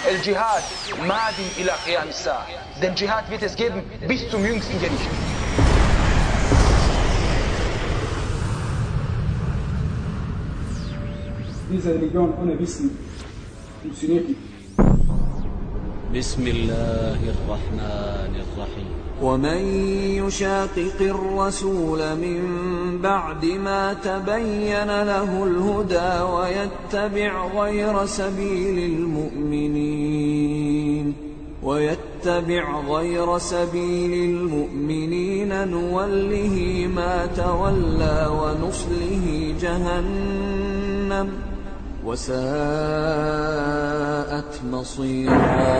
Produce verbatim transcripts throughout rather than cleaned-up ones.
El-Jihad madin ila qiyam as-sa'a. Den Dschihad wird es geben bis zum jüngsten Gericht. Diese Religion ohne Wissen funktioniert nicht. بسم الله الرحمن الرحيم ومن يشاقق الرسول من بعد ما تبين له الهدى ويتبع غير سبيل المؤمنين ويتبع غير سبيل المؤمنين نوله ما تولى ونصله جهنم وساءت مصيرا.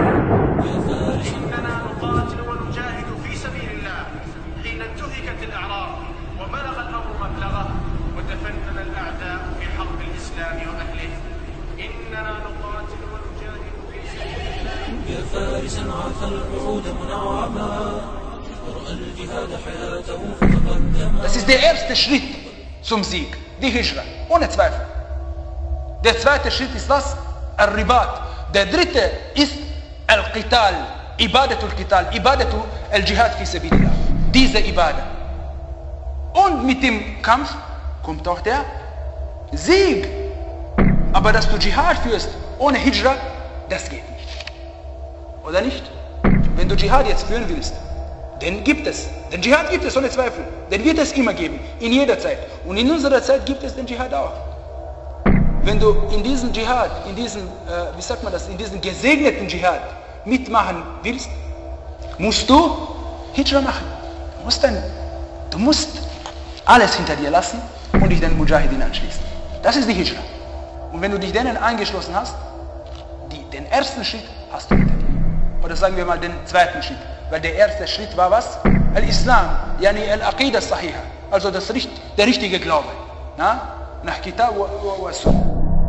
إننا نقاتل ونجاهد في سبيل الله حين انتهكت الأعراض وبلغ الأمر مبلغه وتفنن الأعداء في حرب الإسلام وأهله. إننا نقاتل ونجاهد في سبيل الله. يا فارسا عاف الوعود منعما ورأى الجهاد حياته فتقدما. Das ist der erste Schritt zum Sieg, die Hijra, ohne Zweifel. Der zweite Schritt ist was? Al-Ribat. Der dritte ist Al-Qital, Ibadatul Qital, Ibadatul Al-Jihad fi Sabilillah. Diese Ibadah. Und mit dem Kampf kommt auch der Sieg. Aber dass du Dschihad führst ohne Hijra, das geht nicht. Oder nicht? Wenn du Dschihad jetzt führen willst, den gibt es. Den Dschihad gibt es ohne Zweifel. Den wird es immer geben, in jeder Zeit. Und in unserer Zeit gibt es den Dschihad auch. Wenn du in diesem Dschihad, in diesem, äh, wie sagt man das, in diesem gesegneten Dschihad mitmachen willst, musst du Hijra machen. Du musst, dann, du musst alles hinter dir lassen und dich den Mujahidin anschließen. Das ist die Hijra. Und wenn du dich denen angeschlossen hast, die, den ersten Schritt hast du hinter dir. Oder sagen wir mal den zweiten Schritt. Weil der erste Schritt war was? Al-Islam, yani al-Aqidah sahiha. Also das, der richtige Glaube. Na? Nach Kitab wa Sunnah.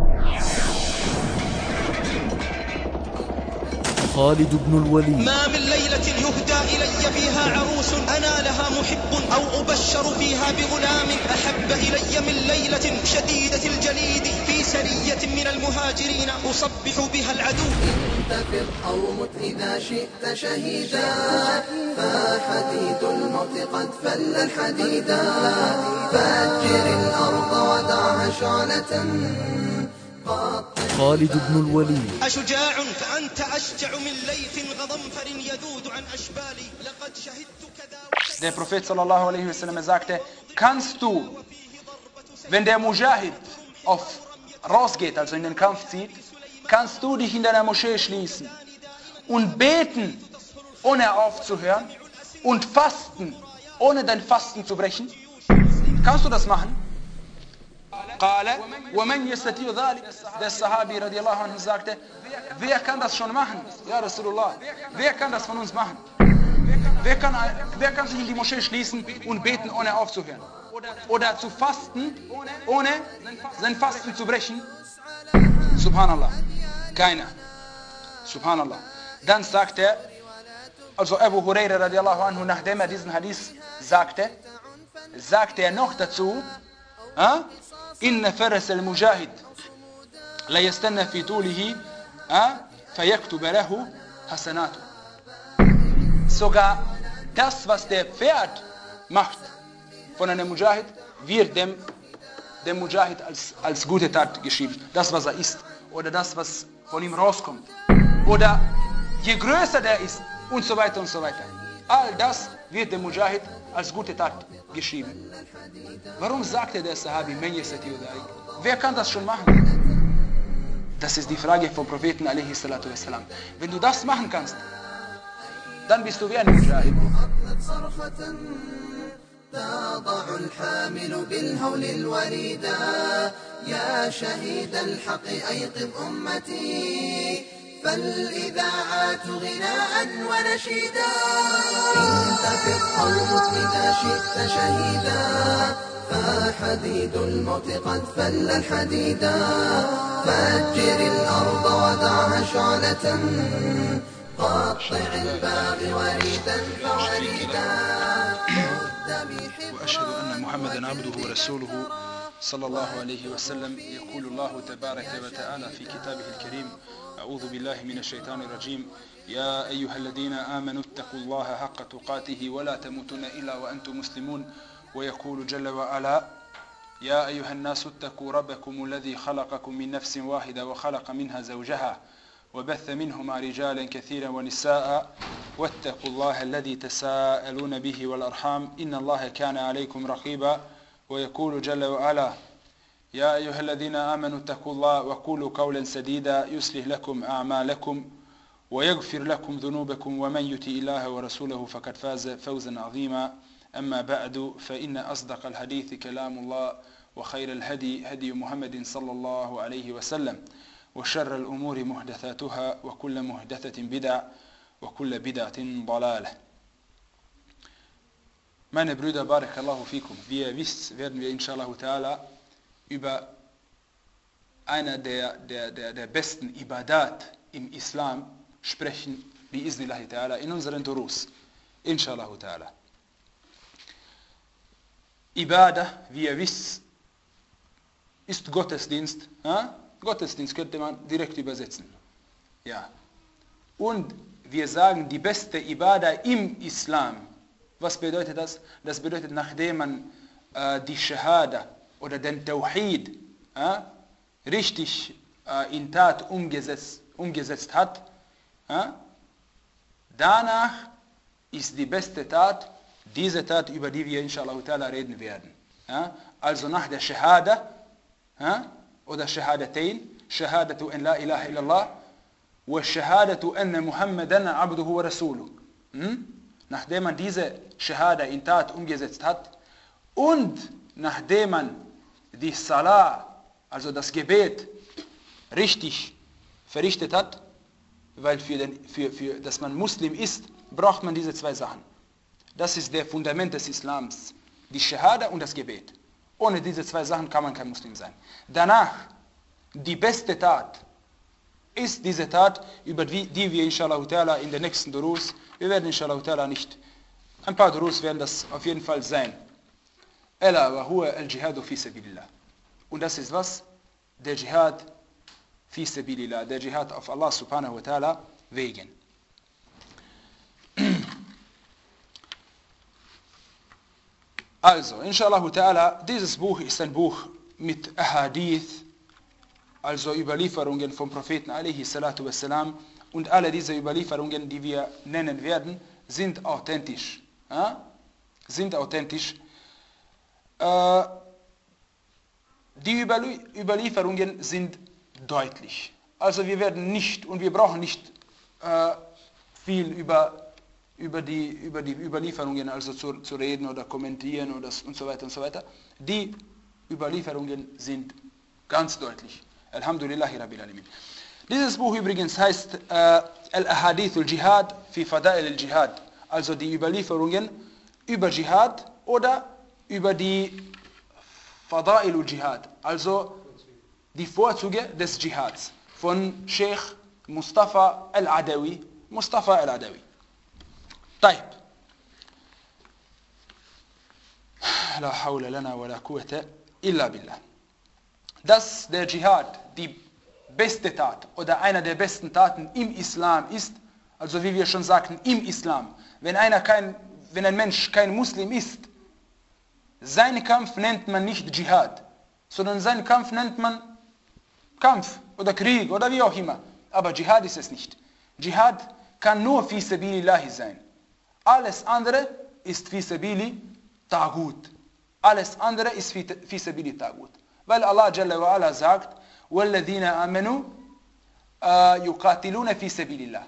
خالد بن الوليد. ما من ليلة يهدى إلي فيها عروس أنا لها محب أو أبشر فيها بغلام أحب إلي من ليلة شديدة الجليد في سرية من المهاجرين أصبح بها العدو. انتفض أو مت إذا شئت شهيدا فحديد الموت قد فل الحديدا فأجر الأرض ودعها شعلة. خالد بن الوليد. أشجاع فأنت أشجع من ليث غضنفر يذود عن أشبالي لقد شهدت كذا. Der Prophet sallallahu alaihi wasallam sagte, kannst du, wenn der Mujahid auf rausgeht, also in den Kampf zieht, kannst du dich in deiner Moschee schließen und beten, ohne aufzuhören und fasten, ohne dein Fasten zu brechen? Kannst du das machen? قال ومن يستطيع ذلك. Der Sahabi radiallahu anhu sagte, wer kann das schon machen? Ja, Rasulullah, wer kann das von uns machen? Wer kann, wer kann sich in die Moschee schließen und beten, ohne aufzuhören? Oder zu fasten, ohne sein Fasten zu brechen? Subhanallah, keiner. Subhanallah. Dann sagte er, also Abu Huraira radiallahu anhu, nachdem er diesen Hadith sagte, sagte er noch dazu, ah, إن فرس المجاهد لا يستنى في طوله فيكتب له حسناته. Sogar das, was der Pferd macht von einem Mujahid, wird dem, dem Mujahid als, als gute Tat geschrieben. Das, was er isst oder das, was von ihm rauskommt. Oder je größer der ist und so weiter und so weiter. All das wird dem Mujahid als gute Tat geschrieben. Warum sagte der Sahabi, wer kann das schon machen? Das ist die Frage vom Propheten alaihi salatu wassalam. Wenn du das machen kannst, dann bist du wie ein Mujahid. تضع الحامل بالهول الوريدا يا شهيد الحق أيقظ أمتي فالإذاعات غناء ونشيدا انتفض أو مت إذا شئت شهيدا فحديد الموت قد فل الحديدا فأجر الأرض ودعها شعلة قطع الباغي وريدا فوريدا وأشهد أن محمدا عبده ورسوله صلى الله عليه وسلم. يقول الله تبارك وتعالى في كتابه الكريم: أعوذ بالله من الشيطان الرجيم: يا أيها الذين آمنوا اتقوا الله حق تقاته ولا تموتن إلا وأنتم مسلمون. ويقول جل وعلا: يا أيها الناس اتقوا ربكم الذي خلقكم من نفس واحدة وخلق منها زوجها وبث منهما رجالا كثيرا ونساء واتقوا الله الذي تساءلون به والأرحام إن الله كان عليكم رقيبا. ويقول جل وعلا: يا أيها الذين آمنوا اتقوا الله وقولوا قولا سديدا يصلح لكم أعمالكم ويغفر لكم ذنوبكم ومن يطع الله ورسوله فقد فاز فوزا عظيما. أما بعد فإن أصدق الحديث كلام الله وخير الهدي هدي محمد صلى الله عليه وسلم وشر الأمور محدثاتها وكل محدثة بدعة وكل بدعة ضلالة. Meine Brüder, Barakallahu fikum, wie ihr wisst, werden wir inshallah ta'ala über einer der, der, der, der besten Ibadat im Islam sprechen, bi'iznillahi ta'ala, in unseren Durus, inshallah ta'ala. Ibadah, wie ihr wisst, ist Gottesdienst. Ja? Gottesdienst könnte man direkt übersetzen. Ja. Und wir sagen, die beste Ibadah im Islam. Was bedeutet das? Das bedeutet, nachdem man äh, die Shahada oder den Tawhid äh, richtig äh, in Tat umgesetzt, umgesetzt hat, äh, danach ist die beste Tat diese Tat, über die wir inshallah ta'ala reden werden. Ja? Also nach der Shahada ja? oder Shahadatain, Shahadatu an la ilaha illallah wa Shahadatu anna Muhammadan abduhu wa rasuluh. Hm? Nachdem man diese Shahada in Tat umgesetzt hat und nachdem man die Salah, also das Gebet, richtig verrichtet hat, weil für, den, für, für, dass man Muslim ist, braucht man diese zwei Sachen. Das ist der Fundament des Islams, die Shahada und das Gebet. Ohne diese zwei Sachen kann man kein Muslim sein. Danach, die beste Tat ist diese Tat, über die, die wir inshallah ta'ala in den nächsten Durus, wir werden inshallah ta'ala nicht, ein paar Durus werden das auf jeden Fall sein. Ela wa huwa al-jihadu fi sabilillah. Und das ist was? Der Jihad fi sabilillah, der Jihad auf Allah subhanahu wa ta'ala wegen. Also, inshallah ta'ala, dieses Buch ist ein Buch mit Ahadith, also Überlieferungen vom Propheten alaihi salatu wassalam, und alle diese Überlieferungen, die wir nennen werden, sind authentisch. Ja? Sind authentisch. Äh, die Überlieferungen sind deutlich. Also wir werden nicht, und wir brauchen nicht äh, viel über über die, über die Überlieferungen also zu, zu reden oder kommentieren oder und so weiter und so weiter. Die Überlieferungen sind ganz deutlich. Alhamdulillahi Rabbil Alamin. Dieses Buch übrigens heißt äh, Al-Ahadith al-Jihad fi Fada'il al-Jihad. Also die Überlieferungen über Jihad oder über die Fada'il al-Jihad. Also die Vorzüge des Jihads von Sheikh Mustafa al-Adawi. Mustafa al-Adawi. طيب لا حول لنا ولا قوة إلا بالله. Dass der Dschihad die beste Tat oder einer der besten Taten im Islam ist, also wie wir schon sagten, im Islam, wenn, einer kein, wenn ein Mensch kein Muslim ist, seinen Kampf nennt man nicht Dschihad, sondern seinen Kampf nennt man Kampf oder Krieg oder wie auch immer. Aber Dschihad ist es nicht. Dschihad kann nur fi sabilillahi sein. Alles andere ist fi sabili Tagut. Alles andere ist fi, fi sabili Tagut. Weil Allah Jalla wa Ala sagt, وَالَّذِينَ آمَنُوا يُقَاتِلُونَ فِي سَبِيلِ اللَّهِ.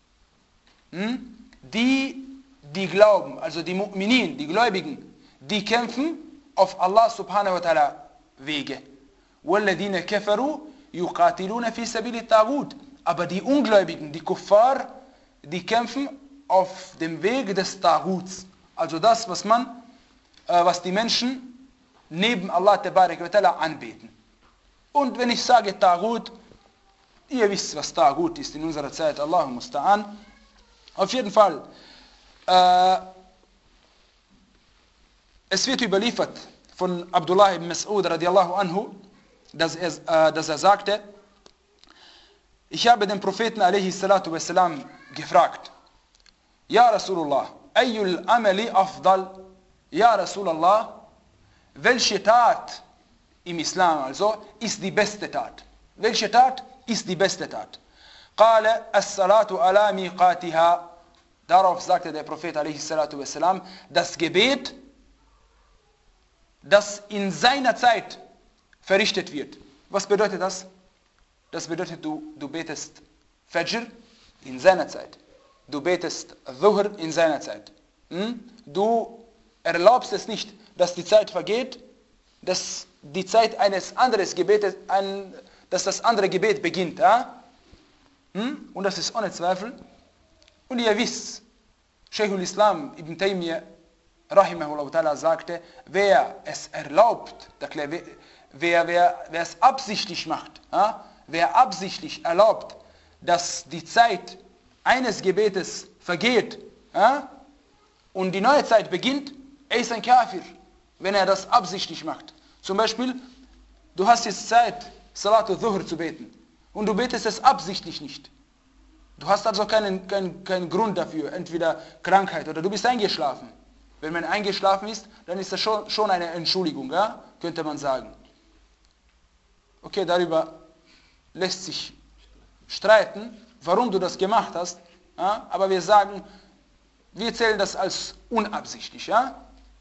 Die, die glauben, also die Mu'minin, die Gläubigen, die kämpfen auf Allah subhanahu wa ta'ala Wege. وَالَّذِينَ كَفَرُوا يُقَاتِلُونَ فِي سَبِيلِ Tagut. Aber die Ungläubigen, die Kuffar, die kämpfen auf dem Weg des Taguts. Also das, was man, äh, was die Menschen neben Allah Tabarak wa Ta'ala anbeten. Und wenn ich sage Tagut, ihr wisst, was Tagut ist in unserer Zeit, Allahu Musta'an. Auf jeden Fall, äh, es wird überliefert von Abdullah ibn Mas'ud radiallahu anhu, dass er, äh, dass er sagte, ich habe den Propheten alaihi salatu wassalam gefragt, Ja Rasulullah, ayyul amali afdal, Ja Rasulallah, welche Tat im Islam also ist die beste Tat? Welche Tat ist die beste Tat? Qala as-salatu ala miqatiha. Darauf sagte der Prophet alaihi salatu wassalam, das Gebet, das in seiner Zeit verrichtet wird. Was bedeutet das? Das bedeutet, du, du betest Fajr in seiner Zeit. Du betest Dhuhr in seiner Zeit. Hm? Du erlaubst es nicht, dass die Zeit vergeht, dass die Zeit eines anderen Gebetes, ein, dass das andere Gebet beginnt. Ja? Hm? Und das ist ohne Zweifel. Und ihr wisst, Shaykhul Islam Ibn Taymiyyah rahimahullah ta'ala sagte, wer es erlaubt, wer, wer, wer, wer es absichtlich macht, ja? Wer absichtlich erlaubt, dass die Zeit eines Gebetes vergeht, ja? Und die neue Zeit beginnt, er ist ein Kafir, wenn er das absichtlich macht. Zum Beispiel, du hast jetzt Zeit, Salatu Dhuhr zu beten und du betest es absichtlich nicht. Du hast also keinen, keinen, keinen Grund dafür, entweder Krankheit oder du bist eingeschlafen. Wenn man eingeschlafen ist, dann ist das schon, schon eine Entschuldigung, ja? Könnte man sagen. Okay, darüber lässt sich streiten, warum du das gemacht hast, ja? Aber wir sagen, wir zählen das als unabsichtlich. Ja?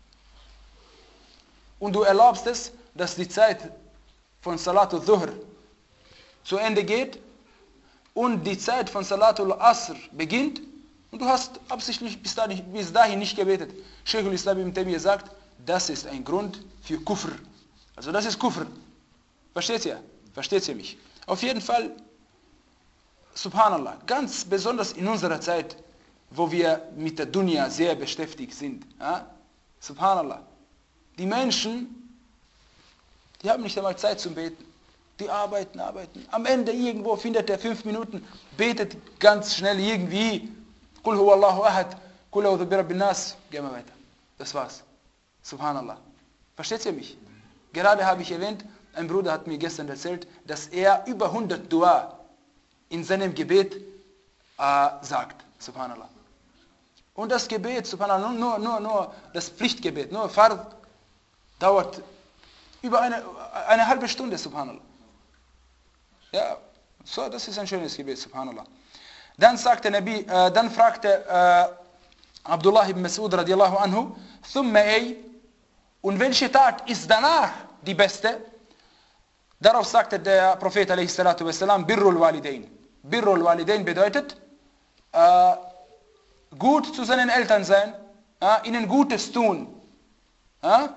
Und du erlaubst es, dass die Zeit von Salatul Dhuhr zu Ende geht und die Zeit von Salatul Asr beginnt und du hast absichtlich bis dahin, bis dahin nicht gebetet. Shaykhul Islam Ibn Taymiyyah sagt, das ist ein Grund für Kufr. Also das ist Kufr. Versteht ihr? Versteht ihr mich? Auf jeden Fall, subhanallah, ganz besonders in unserer Zeit, wo wir mit der Dunya sehr beschäftigt sind. Ja? Subhanallah. Die Menschen, die haben nicht einmal Zeit zum Beten. Die arbeiten, arbeiten. Am Ende irgendwo findet er fünf Minuten, betet ganz schnell irgendwie. Qul huwa Allahu ahad, qul a'udhu bi rabbin nas. Gehen wir weiter. Das war's. Subhanallah. Versteht ihr mich? Gerade habe ich erwähnt, ein Bruder hat mir gestern erzählt, dass er über hundert Dua in seinem Gebet äh, sagt. Subhanallah. Und das Gebet, subhanallah, nur, nur, nur das Pflichtgebet, nur Fard, dauert über eine, eine halbe Stunde, subhanallah. Ja, so, das ist ein schönes Gebet, subhanallah. Dann sagte Nabi, äh, dann fragte äh, Abdullah ibn Mas'ud radiallahu anhu, thumma ay, und welche Tat ist danach die beste? Darauf sagte der Prophet alaihi salatu wassalam, birrul walidain. Birrul walidain bedeutet, äh, gut zu seinen Eltern sein, ja, ihnen Gutes tun. Ja?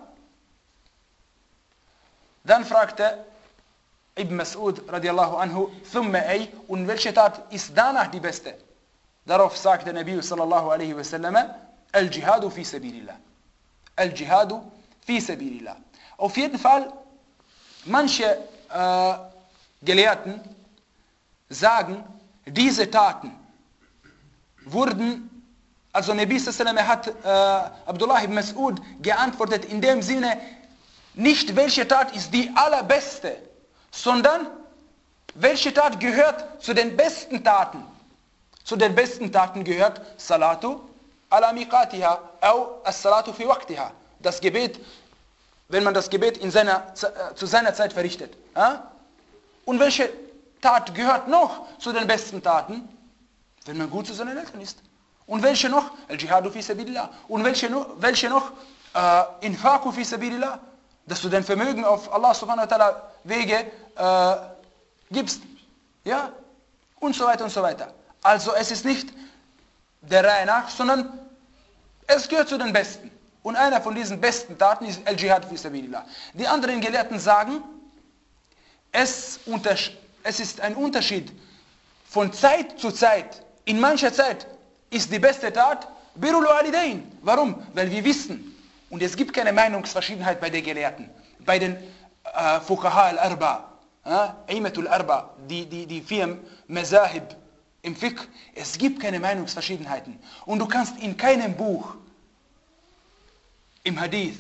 Dann fragte Ibn Mas'ud radiallahu anhu, thumma ay, und welche Tat ist danach die beste? Darauf sagte Nabi sallallahu alaihi wasallam, al-Jihadu fi sabilillah. Al-Jihadu fi sabilillah. Auf jeden Fall, manche äh, Gelehrten sagen, diese Taten wurden, also Nabi sallallahu alaihi wasallam hat äh, Abdullah ibn Mas'ud geantwortet in dem Sinne, nicht welche Tat ist die allerbeste, sondern welche Tat gehört zu den besten Taten. Zu den besten Taten gehört Salatu ala miqatiha, au as-salatu fi waqtiha. Das Gebet, wenn man das Gebet in seiner, zu seiner Zeit verrichtet. Ja? Und welche Tat gehört noch zu den besten Taten? Wenn man gut zu seinen Eltern ist. Und welche noch? Al-Jihadu fi sabilillah. Und welche noch? Welche noch? Äh, Infaku fi sabilillah. Dass du dein Vermögen auf Allah subhanahu wa ta'ala Wege äh, gibst. Ja? Und so weiter und so weiter. Also es ist nicht der Reihe nach, sondern es gehört zu den Besten. Und einer von diesen besten Taten ist Al-Jihad fi sabilillah. Die anderen Gelehrten sagen, es, es ist ein Unterschied von Zeit zu Zeit. In mancher Zeit ist die beste Tat Birrul Walidain. Warum? Weil wir wissen, und es gibt keine Meinungsverschiedenheit bei den Gelehrten, bei den äh, Fuqaha al-Arba, äh, Aimatul Arba, die, die, die vier Mazahib im Fiqh, es gibt keine Meinungsverschiedenheiten. Und du kannst in keinem Buch, im Hadith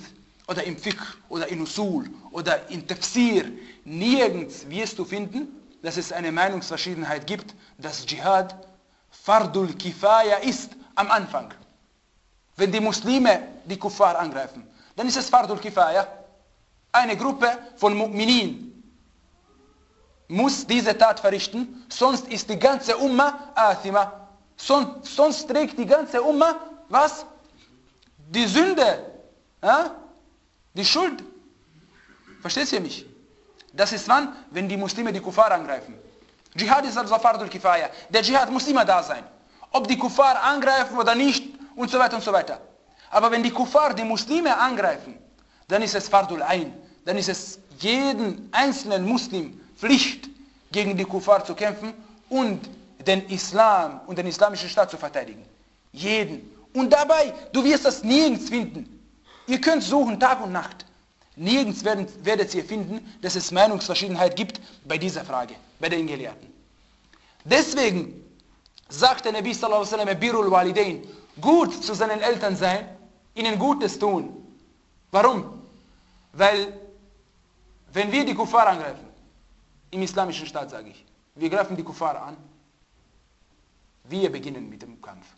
oder im Fiqh oder in Usul oder in Tafsir, nirgends wirst du finden, dass es eine Meinungsverschiedenheit gibt, dass Dschihad Fardul Kifaya ist am Anfang. Wenn die Muslime die Kuffar angreifen, dann ist es Fardul Kifaya. Eine Gruppe von Mu'minin muss diese Tat verrichten, sonst ist die ganze Umma Athima. Sonst, sonst trägt die ganze Umma, was? Die Sünde, ja? Die Schuld. Versteht ihr mich? Das ist wann? Wenn die Muslime die Kuffar angreifen. Dschihad ist also Fardul Kifaya. Der Dschihad muss immer da sein. Ob die Kuffar angreifen oder nicht und so weiter und so weiter. Aber wenn die Kuffar die Muslime angreifen, dann ist es Fardul Ain. Dann ist es jeden einzelnen Muslim Pflicht, gegen die Kuffar zu kämpfen und den Islam und den islamischen Staat zu verteidigen. Jeden. Und dabei, du wirst das nirgends finden. Ihr könnt suchen Tag und Nacht. Nirgends werden, werdet ihr finden, dass es Meinungsverschiedenheit gibt bei dieser Frage, bei den Gelehrten. Deswegen sagt der Nabi sallallahu alaihi wasallam, Birrul Walidain, gut zu seinen Eltern sein, ihnen Gutes tun. Warum? Weil, wenn wir die Kuffar angreifen, im islamischen Staat sage ich, wir greifen die Kuffar an, wir beginnen mit dem Kampf.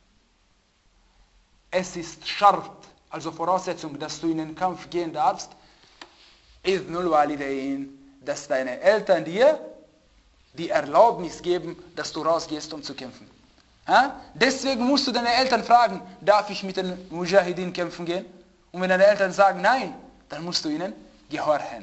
Es ist Schart, also Voraussetzung, dass du in den Kampf gehen darfst, Idhnul Walidain, dass deine Eltern dir die Erlaubnis geben, dass du rausgehst, um zu kämpfen. Ha? Deswegen musst du deine Eltern fragen, darf ich mit den Mujahideen kämpfen gehen? Und wenn deine Eltern sagen nein, dann musst du ihnen gehorchen.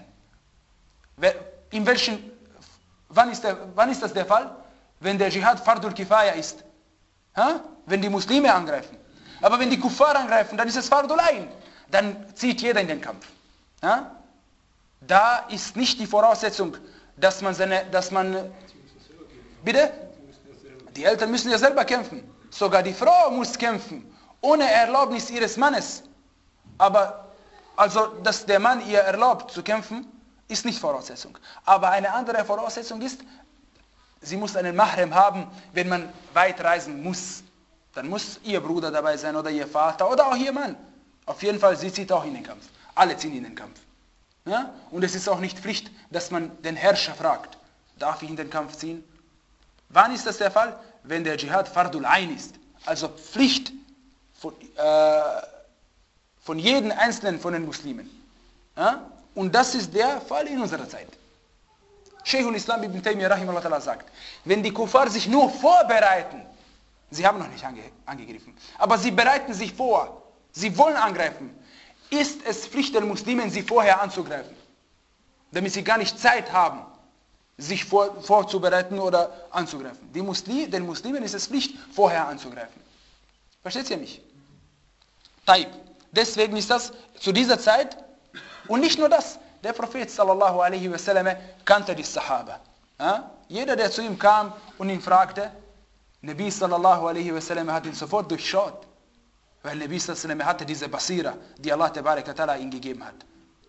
In welchen, wann ist, der, wann ist das der Fall? Wenn der Dschihad Fardul Kifaya ist. Ha? Wenn die Muslime angreifen. Aber wenn die Kuffar angreifen, dann ist es Fardul Ain. Dann zieht jeder in den Kampf. Ha? Da ist nicht die Voraussetzung, dass man seine, dass man, bitte? Die Eltern müssen ja selber kämpfen. Sogar die Frau muss kämpfen, ohne Erlaubnis ihres Mannes. Aber, also, dass der Mann ihr erlaubt zu kämpfen, ist nicht Voraussetzung. Aber eine andere Voraussetzung ist, sie muss einen Mahrem haben, wenn man weit reisen muss. Dann muss ihr Bruder dabei sein oder ihr Vater oder auch ihr Mann. Auf jeden Fall, sie zieht auch in den Kampf. Alle ziehen in den Kampf. Ja? Und es ist auch nicht Pflicht, dass man den Herrscher fragt, darf ich in den Kampf ziehen? Wann ist das der Fall? Wenn der Dschihad Fardul Ain ist. Also Pflicht von, äh, von jedem Einzelnen von den Muslimen. Ja? Und das ist der Fall in unserer Zeit. Sheikhul Islam ibn Taymiyyah rahimahullah sagt, wenn die Kuffar sich nur vorbereiten, sie haben noch nicht ange, angegriffen, aber sie bereiten sich vor, sie wollen angreifen, ist es Pflicht der Muslimen, sie vorher anzugreifen, damit sie gar nicht Zeit haben, sich vor, vorzubereiten oder anzugreifen. Die Muslim, den Muslimen ist es Pflicht, vorher anzugreifen. Versteht ihr mich? Taib. Deswegen ist das zu dieser Zeit, und nicht nur das, der Prophet sallallahu alaihi wasallam kannte die Sahaba. Ja? Jeder, der zu ihm kam und ihn fragte, Nabi sallallahu alaihi wasallam hat ihn sofort durchschaut. Weil Nabi sallallahu alaihi wasallam hatte diese Basira, die Allah tabarak wa ta'ala ihm gegeben hat.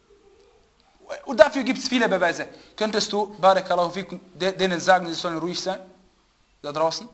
Und dafür gibt es viele Beweise. Könntest du, barakallahu fikum, denen sagen, sie sollen ruhig sein? Da draußen?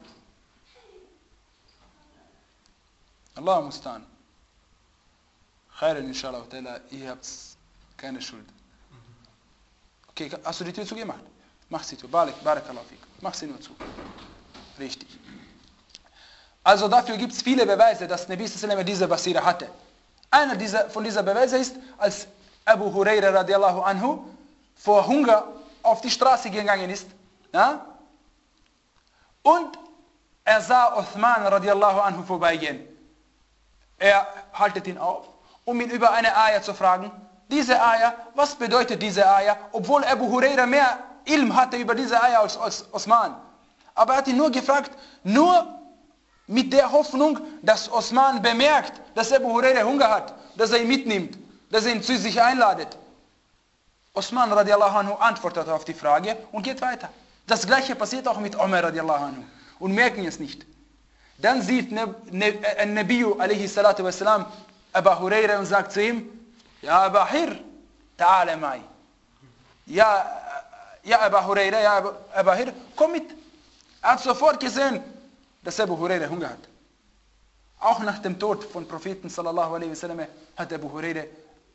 Allah mustan. Khairan inshallah ta'ala, ihr habt keine Schuld. Okay, hast du die Tür zugemacht? Mach sie zu. Barakallahu fikum. Mach sie nur zu. Richtig. Also dafür gibt es viele Beweise, dass Nabi sallallahu alaihi wasallam diese Basira hatte. Einer dieser, von dieser Beweise ist, als Abu Huraira radiallahu anhu vor Hunger auf die Straße gegangen ist. Ja? Und er sah Uthman radiallahu anhu vorbeigehen. Er haltet ihn auf, um ihn über eine Ayah zu fragen. Diese Ayah, was bedeutet diese Ayah? Obwohl Abu Huraira mehr Ilm hatte über diese Ayah als, als Osman. Aber er hat ihn nur gefragt, nur mit der Hoffnung, dass Osman bemerkt, dass Abu Huraira Hunger hat, dass er ihn mitnimmt, dass er ihn zu sich einladet. Osman radiallahu anhu antwortet auf die Frage und geht weiter. Das gleiche passiert auch mit Umar radiallahu anhu und merken es nicht. Dann sieht Nabi alaihi salatu wassalam Abu Huraira und sagt zu ihm, Ja Abu Hir, ta'ala mai. Ja, ja Abu Huraira, ja Abu Hir, komm mit. Er hat sofort gesehen, dass Abu Huraira Hunger hat. Auch nach dem Tod von Propheten sallallahu alaihi wasallam hat Abu Huraira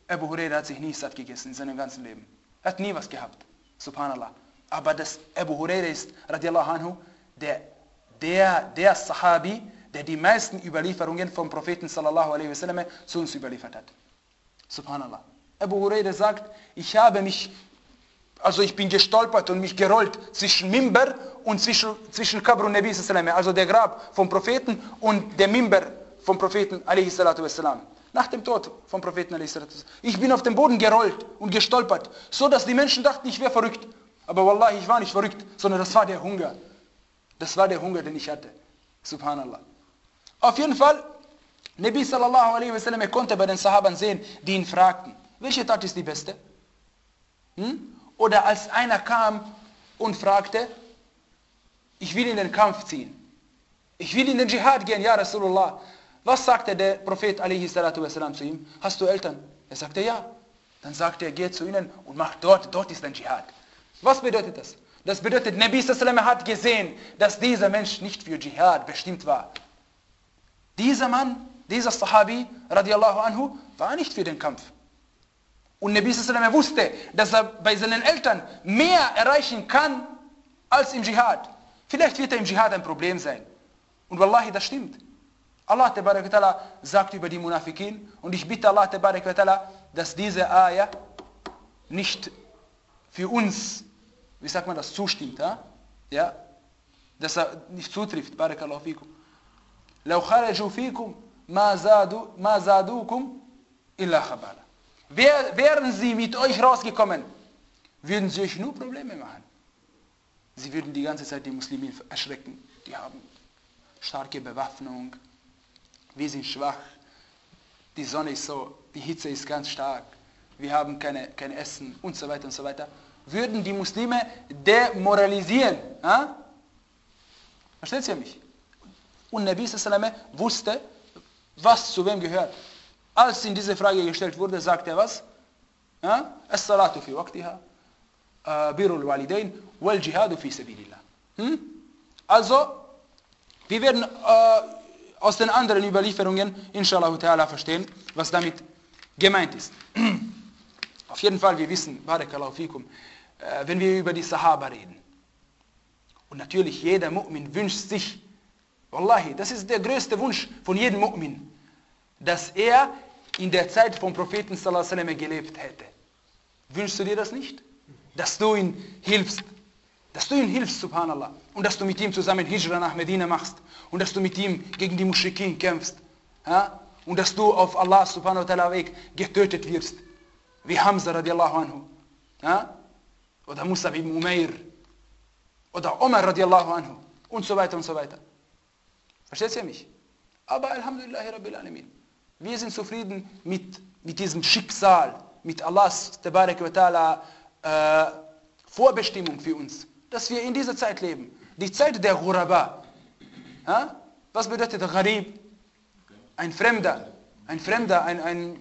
Abu Huraira hat sich nie satt gegessen in seinem ganzen Leben. Er hat nie was gehabt. Subhanallah. Aber das Abu Huraira ist, radiallahu anhu, der, der, der Sahabi, der die meisten Überlieferungen vom Propheten sallallahu alaihi wasallam zu uns überliefert hat. Subhanallah. Abu Huraira sagt, ich habe mich, also ich bin gestolpert und mich gerollt zwischen Mimber und zwischen, zwischen Qabr und Nabi sallallahu alaihi wasallam, also der Grab vom Propheten und der Mimber vom Propheten alaihi salatu wasallam. Nach dem Tod vom Propheten alaihi salatu wasallam. Ich bin auf dem Boden gerollt und gestolpert, so dass die Menschen dachten, ich wäre verrückt. Aber wallahi, ich war nicht verrückt, sondern das war der Hunger. Das war der Hunger, den ich hatte. Subhanallah. Auf jeden Fall, Nabi sallallahu alaihi wasallam, er konnte bei den Sahabern sehen, die ihn fragten, welche Tat ist die beste? Hm? Oder als einer kam und fragte, ich will in den Kampf ziehen. Ich will in den Dschihad gehen, ja Rasulullah. Was sagte der Prophet alaihi salatu wasallam zu ihm? Hast du Eltern? Er sagte ja. Dann sagte er, geh zu ihnen und mach dort, dort ist ein Dschihad. Was bedeutet das? Das bedeutet, Nabi sallallahu alaihi wasallam hat gesehen, dass dieser Mensch nicht für Dschihad bestimmt war. Dieser Mann, dieser Sahabi, radiallahu anhu, war nicht für den Kampf. Und Nabi sallallahu alaihi wasallam wusste, dass er bei seinen Eltern mehr erreichen kann, als im Dschihad. Vielleicht wird er im Dschihad ein Problem sein. Und wallahi, das stimmt. Allah tabarak wa ta'ala sagt über die Munafikin, und ich bitte Allah tabarak wa ta'ala, dass diese Ayah nicht für uns, wie sagt man das, zustimmt, ja? Ja? Dass er nicht zutrifft, barakallahu fikum. لو خرجوا فيكم ما زادوا ما زادوكم إلا خبالا. Wären sie mit euch rausgekommen, würden sie euch nur Probleme machen. Sie würden die ganze Zeit die Muslimen erschrecken. Die haben starke Bewaffnung, wir sind schwach, die Sonne ist so, die Hitze ist ganz stark, wir haben keine, kein Essen und so weiter und so weiter. Würden die Muslime demoralisieren. Ja? Versteht ihr mich? Und Nabi sallallahu alaihi wasallam wusste, was zu wem gehört. Als ihm diese Frage gestellt wurde, sagte er was? As-salatu fi waqtiha, birrul walidain, wal jihadu fi sabilillah. Hm? Also, wir werden äh, aus den anderen Überlieferungen, inshallah ta'ala, verstehen, was damit gemeint ist. Auf jeden Fall, wir wissen, barakallahu fikum, äh, wenn wir über die Sahaba reden. Und natürlich, jeder Mu'min wünscht sich, wallahi, das ist der größte Wunsch von jedem Mu'min, dass er in der Zeit vom Propheten sallallahu alaihi wasallam gelebt hätte. Wünschst du dir das nicht? Dass du ihm hilfst, dass du ihm hilfst, subhanallah, und dass du mit ihm zusammen Hijra nach Medina machst und dass du mit ihm gegen die Muschrikin kämpfst, ja? Und dass du auf Allah subhanahu wa ta'ala Weg getötet wirst, wie Hamza radiallahu anhu, ja? Oder Musab ibn Umair oder Umar radiallahu anhu und so weiter und so weiter. Versteht ihr mich? Aber Alhamdulillah Rabbil Alamin. Wir sind zufrieden mit, mit diesem Schicksal, mit Allahs Tabarak wa Ta'ala äh, Vorbestimmung für uns, dass wir in dieser Zeit leben. Die Zeit der Ghuraba. Ja? Was bedeutet Gharib? Ein Fremder. Ein Fremder, ein, ein...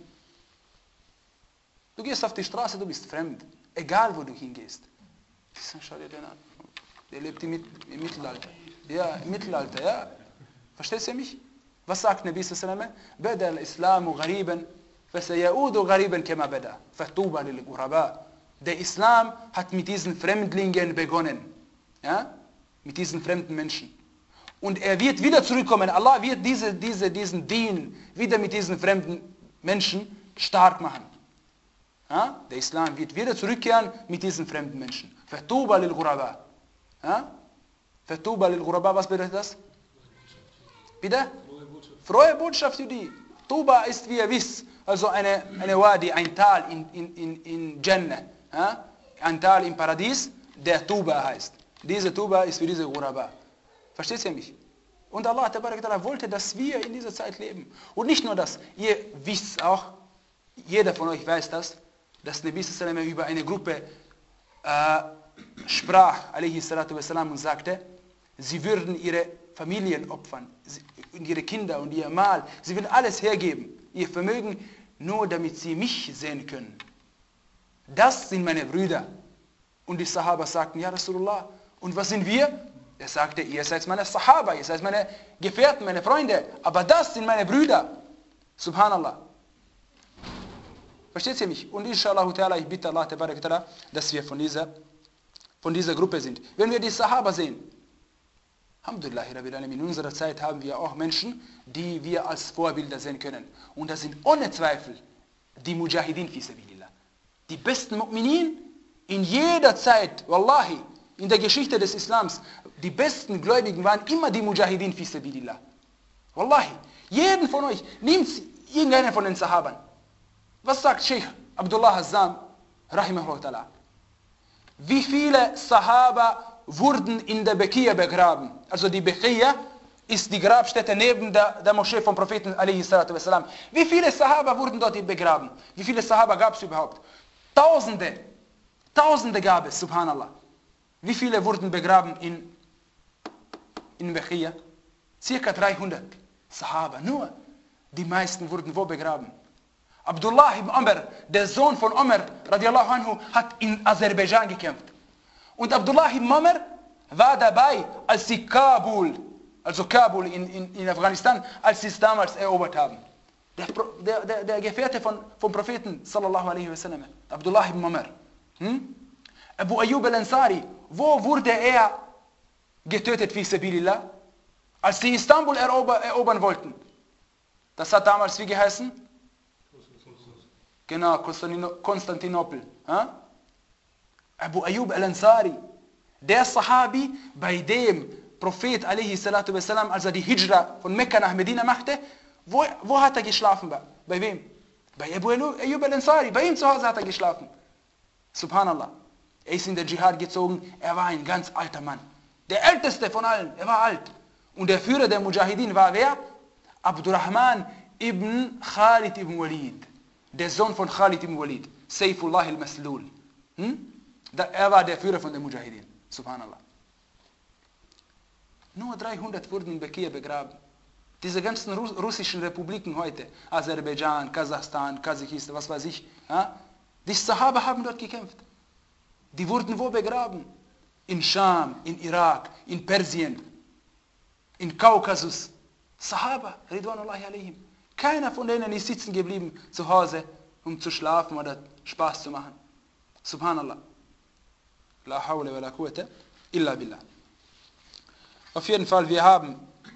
Du gehst auf die Straße, du bist fremd. Egal, wo du hingehst. Schau dir den an. Der lebt im, im Mittelalter. Ja, im Mittelalter, ja. Verstehst du mich? Was sagt Nabi sallallahu alaihi wasallam? Bada al-Islamu ghariban, fasayaudu ghariban kama bada. Fatuba lil ghuraba. Der Islam hat mit diesen Fremdlingen begonnen. Ja? Mit diesen fremden Menschen. Und er wird wieder zurückkommen. Allah wird diese, diese, diesen Dien wieder mit diesen fremden Menschen stark machen. Ja? Der Islam wird wieder zurückkehren mit diesen fremden Menschen. Fatuba lil ghuraba. Ja? Fatuba lil ghuraba, was bedeutet das? Bitte? Frohe Botschaft für die. Tuba ist, wie ihr wisst, also eine, eine Wadi, ein Tal in, in, in, in Jannah. Ja? Ein Tal im Paradies, der Tuba heißt. Diese Tuba ist für diese Ghuraba. Versteht ihr mich? Und Allah Tabarak Ta'ala wollte, dass wir in dieser Zeit leben. Und nicht nur das, ihr wisst auch, jeder von euch weiß das, dass Nabi sallallahu alaihi wasallam über eine Gruppe äh, sprach, alaihi salatu wassalam, und sagte, sie würden ihre Familien opfern, und ihre Kinder und ihr Mal, sie würden alles hergeben, ihr Vermögen, nur damit sie mich sehen können. Das sind meine Brüder. Und die Sahaba sagten, ja Rasulullah, und was sind wir? Er sagte, ihr seid meine Sahaba, ihr seid meine Gefährten, meine Freunde, aber das sind meine Brüder. Subhanallah. Versteht ihr mich? Und inshallah ta'ala, ich bitte Allah ta'ala, dass wir von dieser, von dieser Gruppe sind. Wenn wir die Sahaba sehen, Alhamdulillah, in unserer Zeit haben wir auch Menschen, die wir als Vorbilder sehen können. Und das sind ohne Zweifel die Mujahidin fi sabilillah. Die besten Mu'minin in jeder Zeit, wallahi, in der Geschichte des Islams, die besten Gläubigen waren immer die Mujahidin fi sabilillah. Wallahi, jeden von euch, nimmt irgendeinen von den Sahabern. Was sagt Sheikh Abdullah Hazzam, rahimahullah ta'ala? Wie viele Sahaba wurden in der Bekia begraben? Also die Bekia ist die Grabstätte neben der, der Moschee vom Propheten alaihi salatu wassalam. Wie viele Sahaba wurden dort begraben? Wie viele Sahaba gab es überhaupt? Tausende. Tausende gab es, subhanallah. Wie viele wurden begraben in, in Bekia? Circa dreihundert Sahaba. Nur die meisten wurden wo begraben? Abdullah ibn Umar, der Sohn von Umar, radiallahu anhu, hat in Aserbaidschan gekämpft. Und Abdullah ibn Umar war dabei, als sie Kabul, also Kabul in, in, in Afghanistan, als sie es damals erobert haben. Der, der, der, der Gefährte von, vom Propheten, sallallahu alaihi wasallam, Abdullah ibn Umar. Hm? Abu Ayyub al-Ansari, wo wurde er getötet, fi sabilillah? Als sie Istanbul erober, erobern wollten. Das hat damals wie geheißen? Genau, Konstantinopel. Ha? Abu Ayyub al-Ansari, der Sahabi, bei dem Prophet alaihi salatu wassalam, als er die Hijra von Mekka nach Medina machte, wo, wo hat er geschlafen? Bei wem? Bei Abu Ayyub al-Ansari, bei ihm zu Hause hat er geschlafen. Subhanallah. Er ist in den Dschihad gezogen, er war ein ganz alter Mann. Der älteste von allen, er war alt. Und der Führer der Mujahidin war wer? Abdurrahman ibn Khalid ibn Walid. Der Sohn von Khalid ibn Walid. Saifullah al-Maslul. Hm? Er war der Führer von den Mujahidin. Subhanallah. Nur dreihundert wurden in Bekia begraben. Diese ganzen russischen Republiken heute, Aserbaidschan, Kasachstan, Kasachistan, was weiß ich, ja? Die Sahaba haben dort gekämpft. Die wurden wo begraben? In Scham, in Irak, in Persien, in Kaukasus. Sahaba, Ridwanullahi alaihim. Keiner von denen ist sitzen geblieben zu Hause, um zu schlafen oder Spaß zu machen. Subhanallah. La hawla wa la quwwata illa billah. Auf jeden Fall, wir haben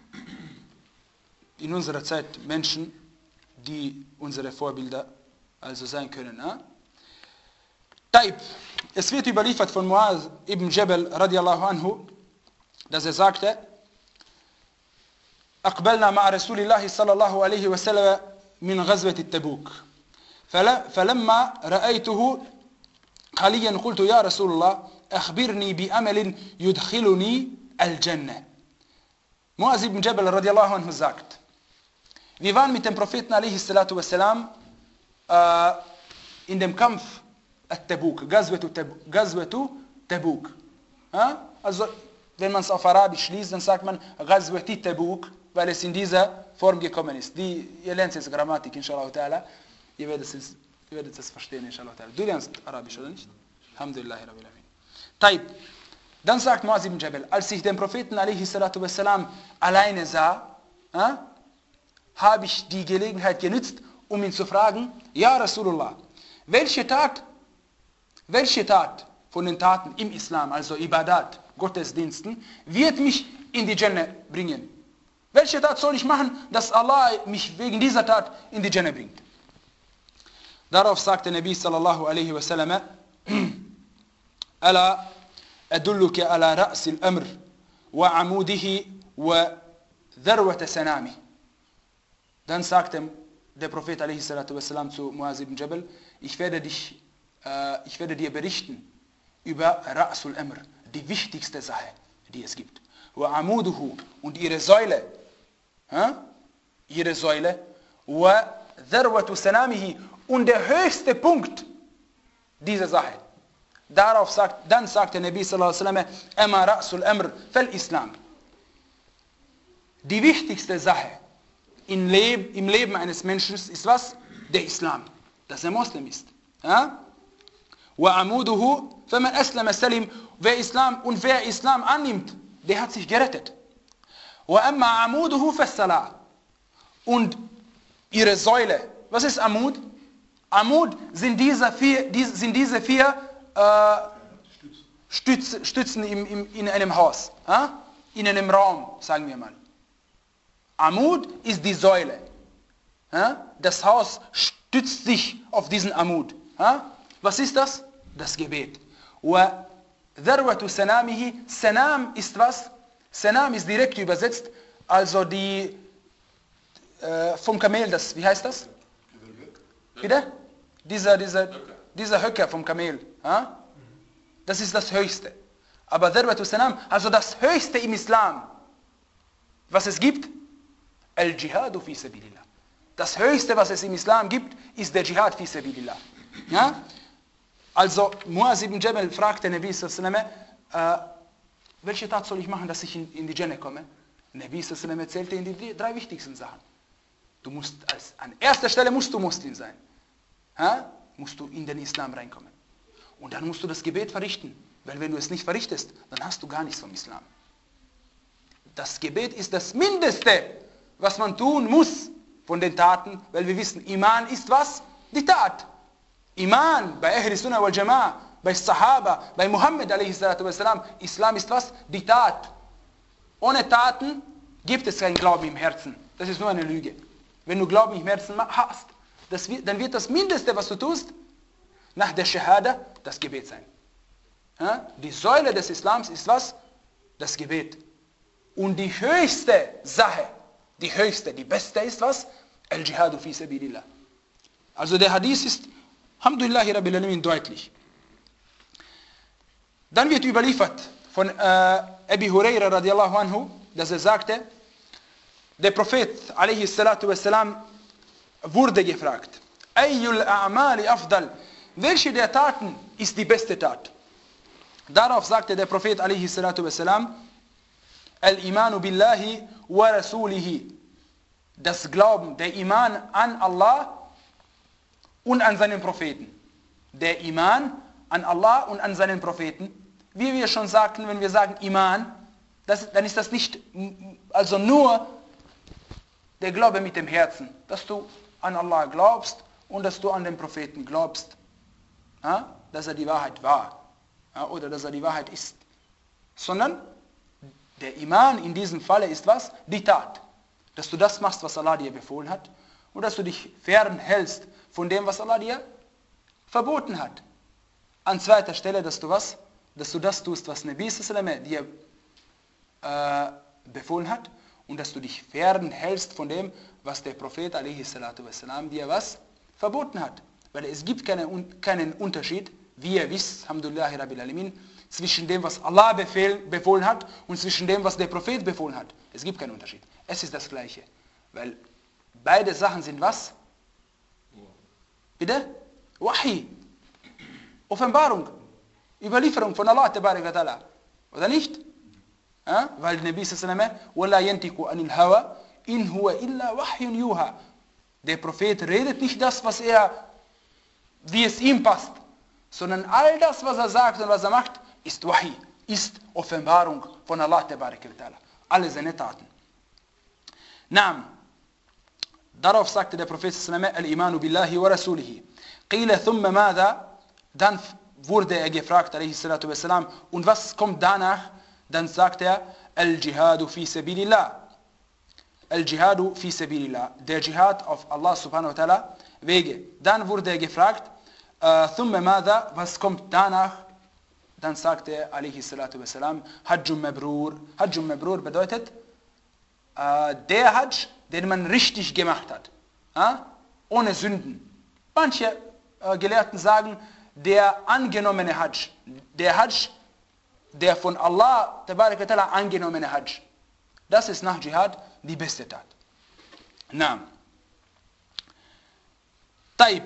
in unserer Zeit Menschen, die unsere Vorbilder also sein können. Ja? Taib. Es wird überliefert von Muaz ibn Jabal radiallahu anhu, dass er sagte, أقبلنا مع رسول الله صلى الله عليه وسلم من غزوة التبوك فلما رأيته خاليا قلت يا رسول الله أخبرني بأمل يدخلني الجنة. Muaz ibn Jabal radiallahu anhu sagt, wir waren mit dem Propheten alaihi salatu wassalam äh, in dem Kampf At-Tabuk, Ghazwatu Tabuk. Ja? Also, wenn man es auf Arabisch liest, dann sagt man Ghazwati Tabuk, weil es in dieser Form gekommen ist. Die, ihr lernt jetzt Grammatik, inshallah ta'ala. Ihr werdet es, ihr werdet es verstehen, inshallah ta'ala. Du lernst Arabisch, oder nicht? Alhamdulillah, Rabbil Alamin. Taib. Dann sagt Muaz ibn Jabal, als ich den Propheten alaihi salatu wassalam alleine sah, äh, habe ich die Gelegenheit genützt, um ihn zu fragen, Ja Rasulullah, welche Tat, welche Tat von den Taten im Islam, also Ibadat, Gottesdiensten, wird mich in die Jannah bringen? Welche Tat soll ich machen, dass Allah mich wegen dieser Tat in die Jannah bringt? Darauf sagte Nabi sallallahu alaihi wasallam, Ala adulluka ala ra's al-amr wa amudihi wa dharwat sanami. Dann sagte der Prophet alaihi salatu wassalam zu Muaz ibn Jabal, ich werde dich, äh, ich werde dir berichten über ra's al-amr, die wichtigste Sache, die es gibt. Wa amuduhu, und ihre Säule, äh, ihre Säule, wa dharwat sanamihi, und der höchste Punkt dieser Sache. Darauf sagt, dann sagt der Nabi sallallahu alaihi wasallam, Ama ra'sul amr fal Islam. Die wichtigste Sache im Leben, im Leben eines Menschen ist was? Der Islam, dass er Muslim ist. Ja? Wa amuduhu faman aslama salim, wer Islam und wer Islam annimmt, der hat sich gerettet. Wa amma amuduhu fas salah. Und ihre Säule, was ist Amud? Amud sind diese vier, die, sind diese vier äh, Stütz, Stützen im, im, in einem Haus, äh? in einem Raum, sagen wir mal. Amud ist die Säule. Äh? Das Haus stützt sich auf diesen Amud. Äh? Was ist das? Das Gebet. Wa dharwatu sanamihi, Sanam ist was? Sanam ist direkt übersetzt, also die äh, vom Kamel, das, wie heißt das? Bitte? Dieser, dieser, dieser Höcker vom Kamel. Äh? Das ist das Höchste. Aber Dharwatu Sanam, also das Höchste im Islam, was es gibt, Al-Jihadu fi sabilillah. Das Höchste, was es im Islam gibt, ist der Jihad fi sabilillah. Ja? Also Muaz ibn Jabal fragte Nabi sallallahu alaihi wasallam, äh, welche Tat soll ich machen, dass ich in, in die Jannah komme? Nabi sallallahu alaihi wasallam erzählte ihm die drei wichtigsten Sachen. Du musst als, an erster Stelle musst du Muslim sein. Ja? Musst du in den Islam reinkommen. Und dann musst du das Gebet verrichten. Weil wenn du es nicht verrichtest, dann hast du gar nichts vom Islam. Das Gebet ist das Mindeste, was man tun muss von den Taten, weil wir wissen, Iman ist was? Die Tat. Iman bei Ahl Sunnah wal Jama'ah, bei Sahaba, bei Muhammad alaihi salatu wassalam, Islam ist was? Die Tat. Ohne Taten gibt es keinen Glauben im Herzen. Das ist nur eine Lüge. Wenn du Glauben im Herzen hast, das wird, dann wird das Mindeste, was du tust, nach der Shahada, das Gebet sein. Ja? Die Säule des Islams ist was? Das Gebet. Und die höchste Sache, die höchste, die beste ist was? Al-Jihadu fi sabilillah. Also der Hadith ist, Alhamdulillahi Rabbil Alamin, deutlich. Dann wird überliefert von äh, Abi Huraira radiallahu anhu, dass er sagte, der Prophet alaihi salatu wassalam wurde gefragt, Ayyul a'mali afdal, welche der Taten ist die beste Tat? Darauf sagte der Prophet alaihi salatu wassalam, Al-Imanu billahi wa rasulihi, das Glauben, der Iman an Allah und an seinen Propheten. Der Iman an Allah und an seinen Propheten. Wie wir schon sagten, wenn wir sagen Iman, das, dann ist das nicht also nur der Glaube mit dem Herzen, dass du an Allah glaubst und dass du an den Propheten glaubst, ja, dass er die Wahrheit war, ja, oder dass er die Wahrheit ist. Sondern der Iman in diesem Falle ist was? Die Tat. Dass du das machst, was Allah dir befohlen hat und dass du dich fernhältst von dem, was Allah dir verboten hat. An zweiter Stelle, dass du was? Dass du das tust, was Nabi sallallahu alaihi wasallam dir äh, befohlen hat und dass du dich fernhältst von dem, was der Prophet alaihi salatu wassalam dir was? Verboten hat. Weil es gibt keine, keinen Unterschied, wie ihr wisst, Alhamdulillahi Rabbil Alamin, zwischen dem, was Allah befehl, befohlen hat und zwischen dem, was der Prophet befohlen hat. Es gibt keinen Unterschied. Es ist das Gleiche. Weil beide Sachen sind was? Bitte? Wahi. Offenbarung. Überlieferung von Allah, tabarak wa ta'ala. Oder nicht? Ja? Weil der Nabi sallallahu alaihi wasallam, وَلَا يَنْتِكُ عَنِ الْهَوَى إِنْ هُوَ إِلَّا وَحْيٌ يُوحَى. Der Prophet redet nicht das, was er, wie es ihm passt, sondern all das, was er sagt und was er macht, ist Wahi, ist Offenbarung von Allah, tabarak wa ta'ala. Alle seine Taten. Naam. Darauf sagte der Prophet sallallahu alaihi wasallam, Al-Imanu billahi wa rasulihi. Qila thumma madha. Dann wurde er gefragt, alaihi salatu wassalam, und was kommt danach? Dann sagt er, Al-Jihadu fi sabilillah. Al-Jihadu fi sabilillah. Der Jihad auf Allah subhanahu wa ta'ala Wege. Dann wurde er gefragt, thumma madha, was kommt danach? Dann sagte er, alaihi salatu wassalam, Hajjum Mabrur. Hajjum Mabrur bedeutet, der Hajj, den man richtig gemacht hat. Ohne Sünden. Manche Gelehrten sagen, der angenommene Hajj. Der Hajj, der von Allah tabarak wa ta'ala angenommene Hajj. Das ist nach Jihad die beste Tat. Naam. Taib.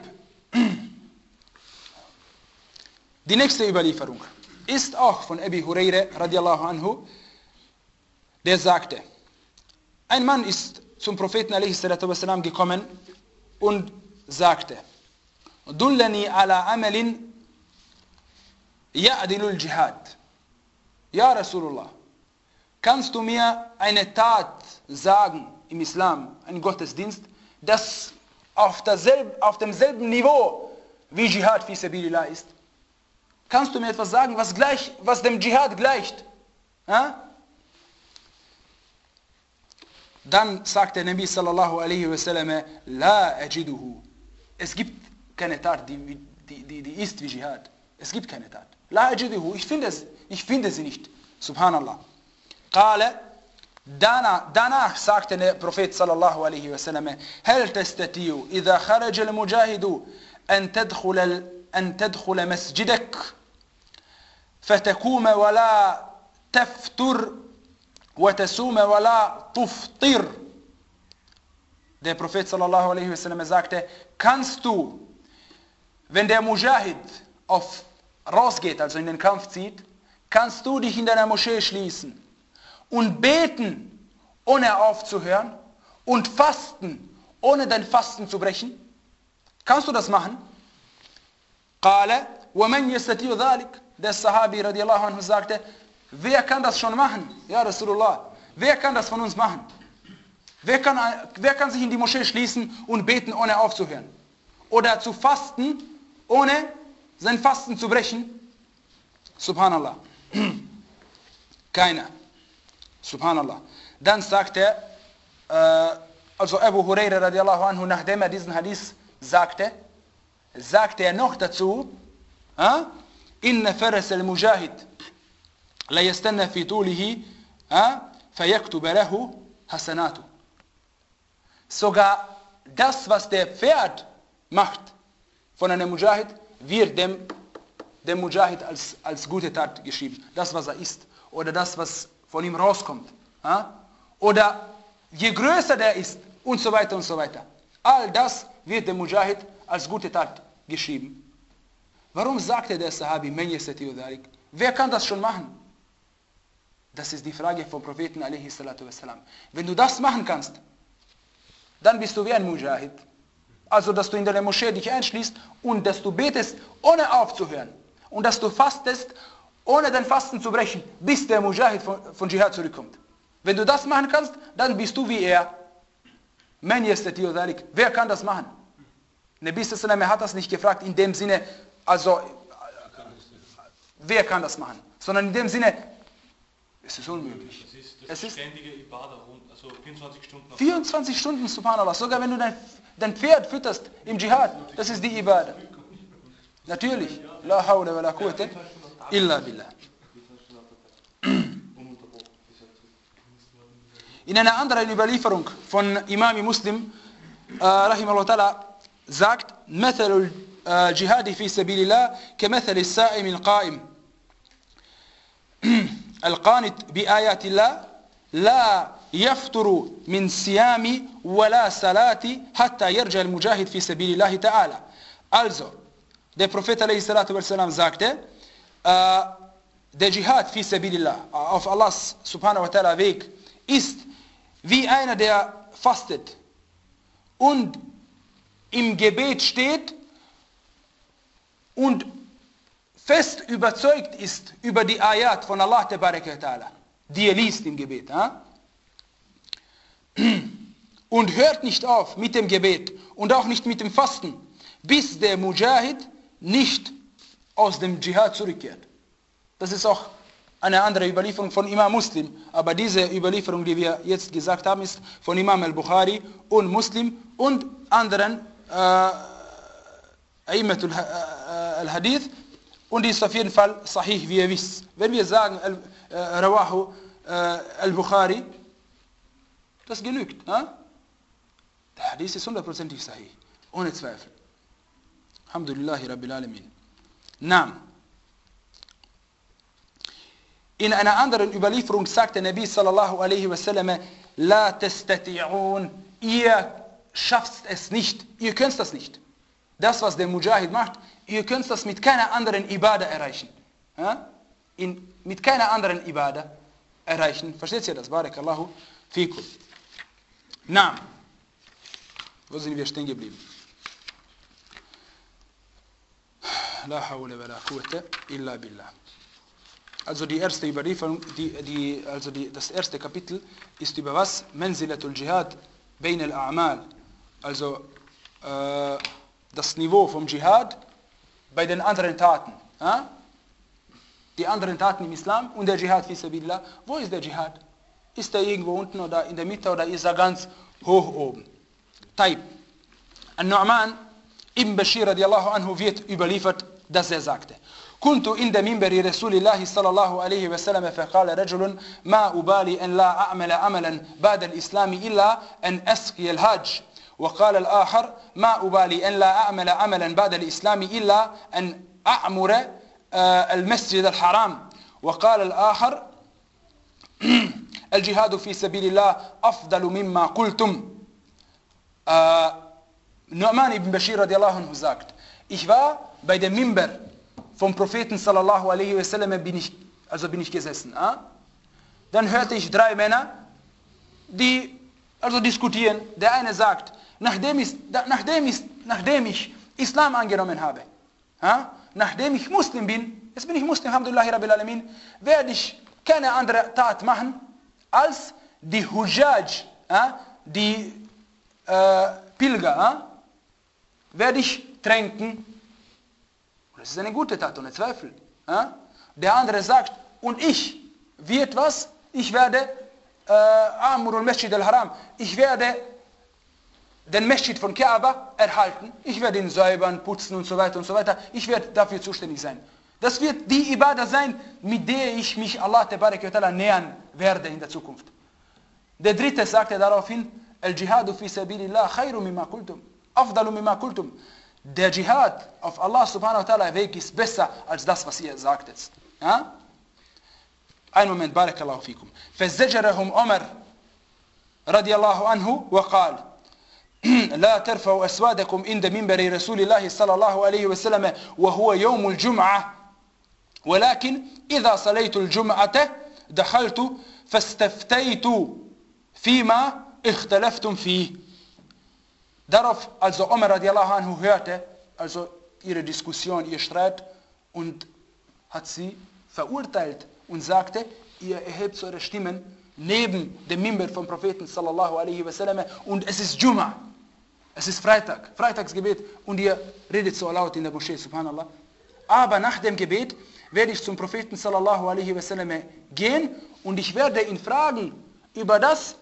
Die nächste Überlieferung ist auch von Abi Huraira radiallahu anhu, der sagte, ein Mann ist zum Propheten alaihi salatu wassalam gekommen und sagte, Dullani ala amalin ya'dilul jihad. Ja Rasulullah, kannst du mir eine Tat sagen im Islam, ein Gottesdienst, das auf, derselb, auf demselben Niveau wie Dschihad fi sabilillah ist? Kannst du mir etwas sagen, was, gleich, was dem Dschihad gleicht? Ja? Dann sagt der Nabi sallallahu alaihi wasallam, La ajiduhu. Es gibt keine Tat, die, die, die, die ist wie Dschihad. Es gibt keine Tat. La ajiduhu. Ich finde es, ich finde sie nicht. Subhanallah. Qala, danach, danach sagte der Prophet sallallahu alaihi wasallam, Hal tastati'u idha kharaja al-mujahidu an tadkhula an tadkhula masjidak fatakuma wa la taftur وَتَسُومَ وَلَا تُفْطِرْ. Der Prophet sallallahu alaihi wasallam sagte, kannst du, wenn der Mujahid auf rausgeht, also in den Kampf zieht, kannst du dich in deiner Moschee schließen und beten, ohne aufzuhören, und fasten, ohne dein Fasten zu brechen? Kannst du das machen? قَالَ وَمَنْ يَسْتَطِيعُ ذَلِكَ. Der Sahabi radiallahu anhu sagte, wer kann das schon machen? Ja, Rasulullah. Wer kann das von uns machen? Wer kann, wer kann sich in die Moschee schließen und beten, ohne aufzuhören? Oder zu fasten, ohne sein Fasten zu brechen? Subhanallah. Keiner. Subhanallah. Dann sagt er, äh, also Abu Huraira radiallahu anhu, nachdem er diesen Hadith sagte, sagte er noch dazu, äh, Inna faras al-Mujahid la yastanna fi tulihi fayaktub lahu hasanatu. Sogar das, was der Pferd macht von einem Mujahid, wird dem, dem Mujahid als, als gute Tat geschrieben. Das, was er isst. Oder das, was von ihm rauskommt. Oder je größer der ist und so weiter und so weiter. All das wird dem Mujahid als gute Tat geschrieben. Warum sagte der Sahabi, Man yastati'u dhalik? Wer kann das schon machen? Das ist die Frage vom Propheten alaihi salatu wassalam. Wenn du das machen kannst, dann bist du wie ein Mujahid. Also, dass du in deiner Moschee dich einschließt und dass du betest, ohne aufzuhören. Und dass du fastest, ohne dein Fasten zu brechen, bis der Mujahid von, von Dschihad zurückkommt. Wenn du das machen kannst, dann bist du wie er. Man yastati'u dhalik. Wer kann das machen? Nabi sallallahu alaihi wasallam hat das nicht gefragt in dem Sinne, also, wer kann das machen? Sondern in dem Sinne, es ist unmöglich. Es ist, das es ist ständige Ibadah, also vierundzwanzig Stunden. vierundzwanzig Stunden, subhanallah. Sogar wenn du dein, dein Pferd fütterst im Dschihad, das ist die Ibadah. Natürlich. La hawla wa la quwwata illa billah. In einer anderen Überlieferung von Imam Muslim, äh, rahimahullah ta'ala, sagt, مثل الجهاد في سبيل الله كمثل السائم القائم القانت بآيات الله لا يفتر من صيام ولا صلاة حتى يرجع المجاهد في سبيل الله تعالى. Also, der Prophet alaihi salatu wassalam sagte, äh, der Dschihad fi sabilillah, auf Allahs subhanahu wa ta'ala Weg, ist wie einer, der fastet und im Gebet steht und fest überzeugt ist über die Ayat von Allah tabaraka wa ta'ala, die er liest im Gebet. Ja? Und hört nicht auf mit dem Gebet und auch nicht mit dem Fasten, bis der Mujahid nicht aus dem Dschihad zurückkehrt. Das ist auch eine andere Überlieferung von Imam Muslim, aber diese Überlieferung, die wir jetzt gesagt haben, ist von Imam al-Bukhari und Muslim und anderen A'immatul al-Hadith, und die ist auf jeden Fall sahih, wie ihr wisst. Wenn wir sagen Rawahu al-Bukhari, das genügt. Der Hadith ist hundertprozentig sahih, ohne Zweifel. Alhamdulillahi Rabbil Alamin. Naam. In einer anderen Überlieferung sagt der Nabi sallallahu alaihi wasallam, La tastati'un, ihr schafft es nicht, ihr könnt das nicht. Das, was der Mujahid macht, ihr könnt das mit keiner anderen Ibadah erreichen. Ja? In, mit keiner anderen Ibadah erreichen. Versteht ihr das? Barakallahu fikum. Na, wo sind wir stehen geblieben? La hawla wa la quwwata illa billah. Also die erste Überlieferung, die, die, also die, das erste Kapitel ist über was? Manzilatul Jihad bain al-A'mal. Also äh, das Niveau vom Dschihad bei den anderen Taten. Ja? Die anderen Taten im Islam und der Dschihad fi sabilillah. Wo ist der Dschihad? Ist er irgendwo unten oder in der Mitte oder ist er ganz hoch oben? Taib. An-Nu'man ibn Bashir radiallahu anhu wird überliefert, dass er sagte: كنت عند منبر رسول الله صلى الله عليه وسلم فقال رجل ما أبالي أن لا أعمل عملا بعد الإسلام إلا أن أسقي الحج. وقال الآخر ما أبالي أن لا أعمل عملا بعد الإسلام إلا أن أعمر المسجد الحرام. وقال الآخر الجهاد في سبيل الله أفضل مما قلتم. Nu'man ibn Bashir radiallahu anhu sagt: Ich war bei dem Minber vom Propheten sallallahu alaihi wasallam bin ich, also bin ich gesessen. Ah? Dann hörte ich drei Männer, die also diskutieren. Der eine sagt, nachdem ich, nachdem ich, nachdem ich Islam angenommen habe, ah? Nachdem ich Muslim bin, jetzt bin ich Muslim, alhamdulillah rabbil alamin, werde ich keine andere Tat machen, als die Hujjaj, ah? die äh, Pilger, ah? werde ich tränken. Das ist eine gute Tat, ohne Zweifel. Ja? Der andere sagt, und ich, wird was? Ich werde Amur al-Masjid al-Haram, ich werde den Masjid von Kaaba erhalten, ich werde ihn säubern, putzen und so weiter und so weiter, ich werde dafür zuständig sein. Das wird die Ibadah sein, mit der ich mich Allah Tabarak wa Ta'ala nähern werde in der Zukunft. Der dritte sagte daraufhin, Al-Jihadu fi sabilillah khairu mimma kultum, afdalu mimma kultum. Der Dschihad auf Allah subhanahu wa ta'ala Weg ist besser als das, was ihr sagtet. Ja? Ein Moment, barakallahu fikum. فَزَّجَرَهُمْ عُمَرْ رضي الله عنه وقال لا ترفعوا أسوادكم عند منبر رسول الله صلى الله عليه وسلم وهو يوم الجمعة ولكن إذا صليت الجمعة دخلت فاستفتيت فيما اختلفتم فيه. Darauf, also Umar radiallahu anhu hörte, also ihre Diskussion, ihr Streit, und hat sie verurteilt und sagte, ihr erhebt eure Stimmen neben dem Minber vom Propheten sallallahu alaihi wasallam und es ist Jum'a, es ist Freitag, Freitagsgebet und ihr redet so laut in der Moschee, subhanallah. Aber nach dem Gebet werde ich zum Propheten sallallahu alaihi wasallam gehen und ich werde ihn fragen über das,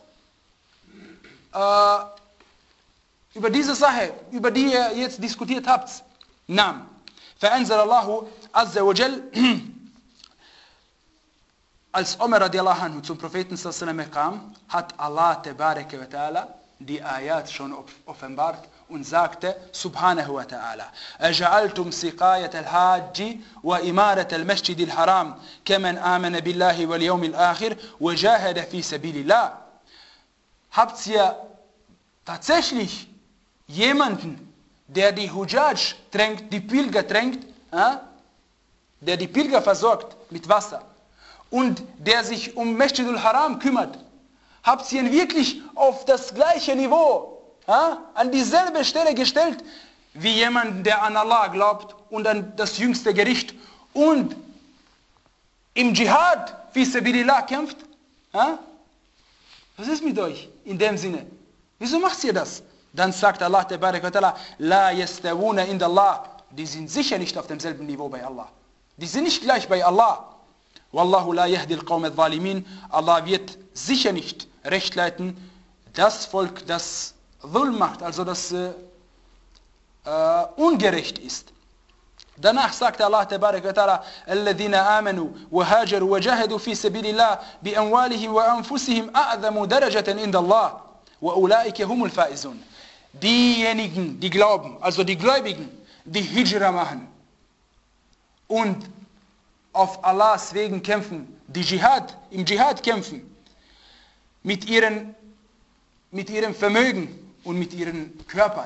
äh, über diese Sache, über die ihr jetzt diskutiert habt. Naam. فأنزل الله عز وجل als Umar radiallahu anhu zum Propheten sallallahu alaihi wasallam kam, hat Allah Tabaraka wa Ta'ala die Ayat schon offenbart und sagte, Subhanahu wa Ta'ala, أَجَعَلْتُمْ سِقَايَةَ الْحَاجِّ وَإِمَارَةَ الْمَسْجِدِ الْحَرَامِ كَمَنْ آمَنَ بِاللَّهِ وَالْيَوْمِ الْآخِرِ وَجَاهَدَ فِي سَبِيلِ اللَّهِ. Habt ihr tatsächlich jemanden, der die Hujjaj tränkt, die Pilger tränkt, äh, der die Pilger versorgt mit Wasser und der sich um Masjid al-Haram kümmert, habt ihr ihn wirklich auf das gleiche Niveau, äh, an dieselbe Stelle gestellt, wie jemand, der an Allah glaubt und an das jüngste Gericht und im Dschihad fi sabilillah kämpft? Äh? Was ist mit euch in dem Sinne? Wieso macht ihr das? Dann sagt Allah Tabaraka wa Ta'ala, La yastawuna inda Allah. Die sind sicher nicht auf demselben Niveau bei Allah. Die sind nicht gleich bei Allah. Wallahu la yahdi al-qawm al-zalimin. Allah wird sicher nicht recht leiten das Volk, das Dhulm macht, also das äh, äh, ungerecht ist. Danach sagte Allah Tabaraka wa Ta'ala, Alladhina amanu wa hajaru wa jahadu fi sabilillah bi amwalihim wa anfusihim a'zamu darajatan inda Allah wa ulaika humul faizun. Diejenigen, die glauben, also die Gläubigen, die Hijra machen und auf Allahs Wegen kämpfen, die Dschihad, im Dschihad kämpfen, mit ihren, mit ihrem Vermögen und mit ihren Körpern.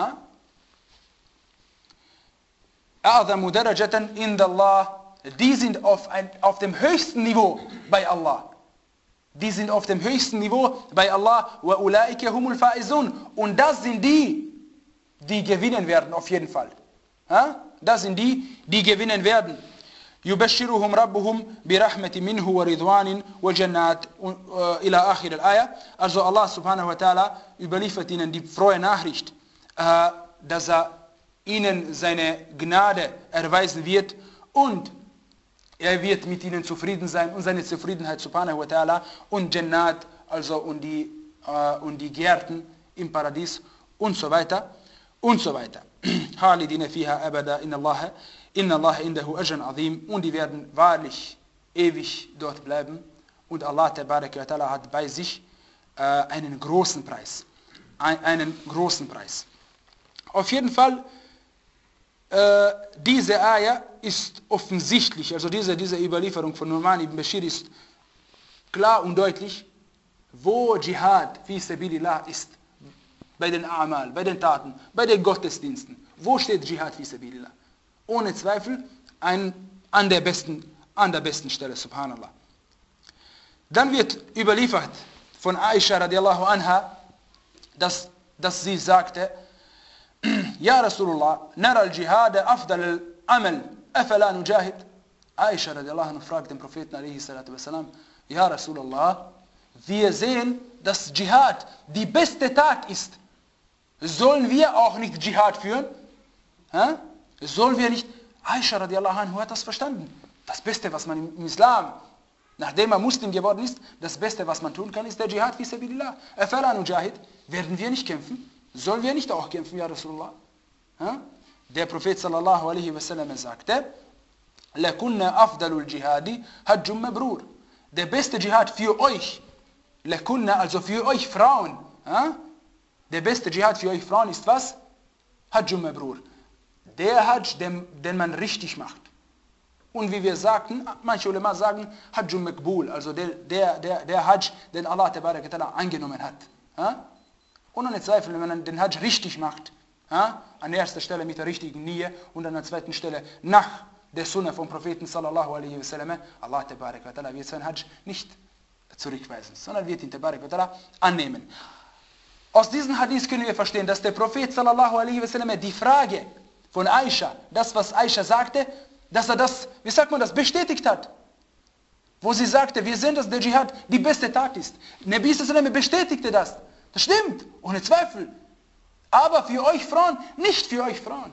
A'zamu darajatan inda Allah, die sind auf, ein, auf dem höchsten Niveau bei Allah. Die sind auf dem höchsten Niveau bei Allah. Wa ulaika humul faizun. Und das sind die, die gewinnen werden, auf jeden Fall. Ha? Das sind die, die gewinnen werden. Yubashiruhum rabbuhum birahmati minhu wa ridwanin wa jannat ila akhir al-Ayah. Also Allah subhanahu wa ta'ala überliefert ihnen die frohe Nachricht äh, dass er ihnen seine Gnade erweisen wird und er wird mit ihnen zufrieden sein und seine Zufriedenheit subhanahu wa ta'ala und Jannat, also und die, äh, und die Gärten im Paradies und so weiter und so weiter. Halidina fiha abada inna Allah inna Allah indahu ajran azim, und die werden wahrlich ewig dort bleiben und Allah tabaraka wa ta'ala hat bei sich äh, einen großen Preis. Ein, einen großen Preis. Auf jeden Fall, äh, diese Ayah ist offensichtlich, also diese, diese Überlieferung von Nu'man ibn Bashir ist klar und deutlich, wo Dschihad fi sabilillah ist. Bei den A'mal, bei den Taten, bei den Gottesdiensten. Wo steht Dschihad fi sabilillah? Ohne Zweifel ein, an, der besten, an der besten Stelle, subhanallah. Dann wird überliefert von Aisha radiallahu anha, dass, dass sie sagte, Ja Rasulullah, nara al-Jihad afdal al-amal, afala nujahid. Aisha radiallahu anha fragt den Propheten alaihi salatu wassalam, Ja Rasulullah, wir sehen, dass Dschihad die beste Tat ist. Sollen wir auch nicht Dschihad führen? Ha? Sollen wir nicht? Aisha radiallahu anha hat das verstanden. Das Beste, was man im Islam, nachdem man Muslim geworden ist, das Beste, was man tun kann, ist der Dschihad fi sabilillah. Afala nujahid. Werden wir nicht kämpfen? Sollen wir nicht auch kämpfen, ja Rasulullah? Ha? Der Prophet sallallahu alaihi wasallam sagte, Lakunna afdalul jihadi hajjum mabrur. Der beste Dschihad für euch, Lakunna, also für euch Frauen, ha? Der beste Dschihad für euch Frauen ist was? Hajjum mabrur. Der Hajj, den, den man richtig macht. Und wie wir sagten, manche Ulema sagen, Hajjum Makbul, also der, der, der, der Hajj, den Allah tabaraka ta'ala angenommen hat. Ha? Und ohne Zweifel, wenn man den Hajj richtig macht, ha? An erster Stelle mit der richtigen Niyyah und an der zweiten Stelle nach der Sunna vom Propheten sallallahu alaihi wasallam, Allah tabaraka ta'ala wird seinen Hajj nicht zurückweisen, sondern wird ihn tabaraka ta'ala annehmen. Aus diesem Hadith können wir verstehen, dass der Prophet sallallahu alaihi wasallam die Frage von Aisha, das was Aisha sagte, dass er das, wie sagt man das, bestätigt hat. Wo sie sagte, wir sehen, dass der Dschihad die beste Tat ist. Nabi sallallahu alaihi wasallam bestätigte das. Das stimmt, ohne Zweifel. Aber für euch Frauen, nicht für euch Frauen.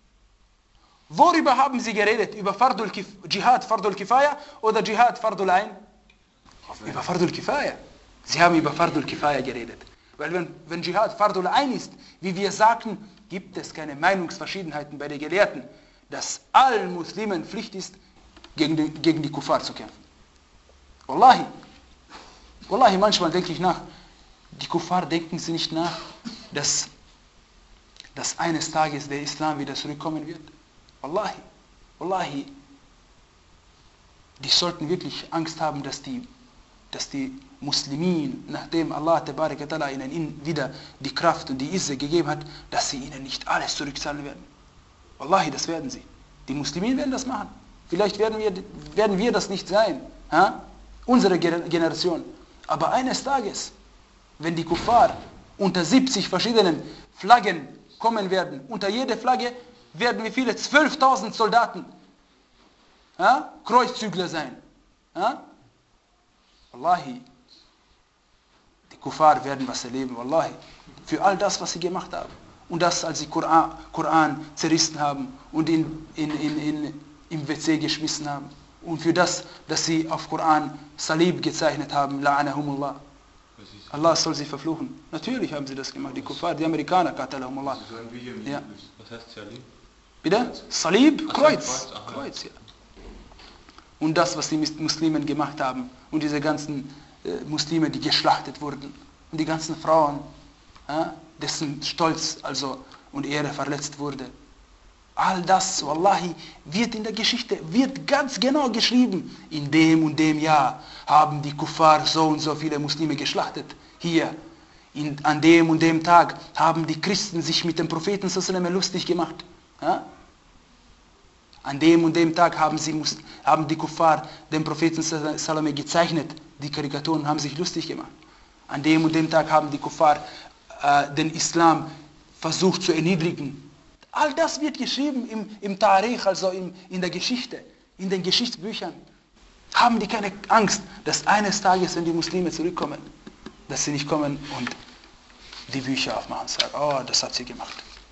Worüber haben sie geredet? Über Fardul Kif Dschihad Fardul Kifaya oder Dschihad Fardul Ain? Über Fardul Kifaya. Sie haben über Fardul Kifaya geredet. Weil wenn, wenn Dschihad Fardul Ain ist, wie wir sagten, gibt es keine Meinungsverschiedenheiten bei den Gelehrten, dass allen Muslimen Pflicht ist, gegen die, gegen die Kuffar zu kämpfen. Wallahi. Wallahi, manchmal denke ich nach, die Kuffar denken sie nicht nach, dass, dass eines Tages der Islam wieder zurückkommen wird. Wallahi. Wallahi. Die sollten wirklich Angst haben, dass die, dass die Muslimin, nachdem Allah tabaraka ta'ala ihnen wieder die Kraft und die Izze gegeben hat, dass sie ihnen nicht alles zurückzahlen werden. Wallahi, das werden sie. Die Muslimin werden das machen. Vielleicht werden wir, werden wir das nicht sein. Ha? Unsere Generation. Aber eines Tages, wenn die Kuffar unter siebzig verschiedenen Flaggen kommen werden, unter jeder Flagge werden wie viele? zwölftausend Soldaten, ha? Kreuzzügler sein. Ha? Wallahi, die Kuffar werden was erleben, wallahi, für all das, was sie gemacht haben. Und das, als sie Koran, Koran zerrissen haben und in, in, in, in, im W C geschmissen haben. Und für das, dass sie auf Koran Salib gezeichnet haben, la'anahumullah. Allah soll sie verfluchen. Natürlich haben sie das gemacht, die Kuffar, die Amerikaner, qatalahumullah. Ja. Was heißt Salib? Bitte? Salib, Ach, Kreuz. Kreuz, aha. Kreuz, ja. Und das, was die Muslimen gemacht haben. Und diese ganzen äh, Muslime, die geschlachtet wurden. Und die ganzen Frauen, äh, dessen Stolz also und Ehre verletzt wurde. All das, wallahi, wird in der Geschichte, wird ganz genau geschrieben. In dem und dem Jahr haben die Kuffar so und so viele Muslime geschlachtet. Hier, in, an dem und dem Tag haben die Christen sich mit dem Propheten sallallahu alaihi lustig gemacht. Ja? An dem und dem Tag haben, sie, haben die Kuffar den Propheten sallallahu alaihi wasallam gezeichnet. Die Karikaturen haben sich lustig gemacht. An dem und dem Tag haben die Kuffar äh, den Islam versucht zu erniedrigen. All das wird geschrieben im, im Tarikh, also im, in der Geschichte, in den Geschichtsbüchern. Haben die keine Angst, dass eines Tages, wenn die Muslime zurückkommen, dass sie nicht kommen und die Bücher aufmachen und sagen, oh, das hat sie gemacht.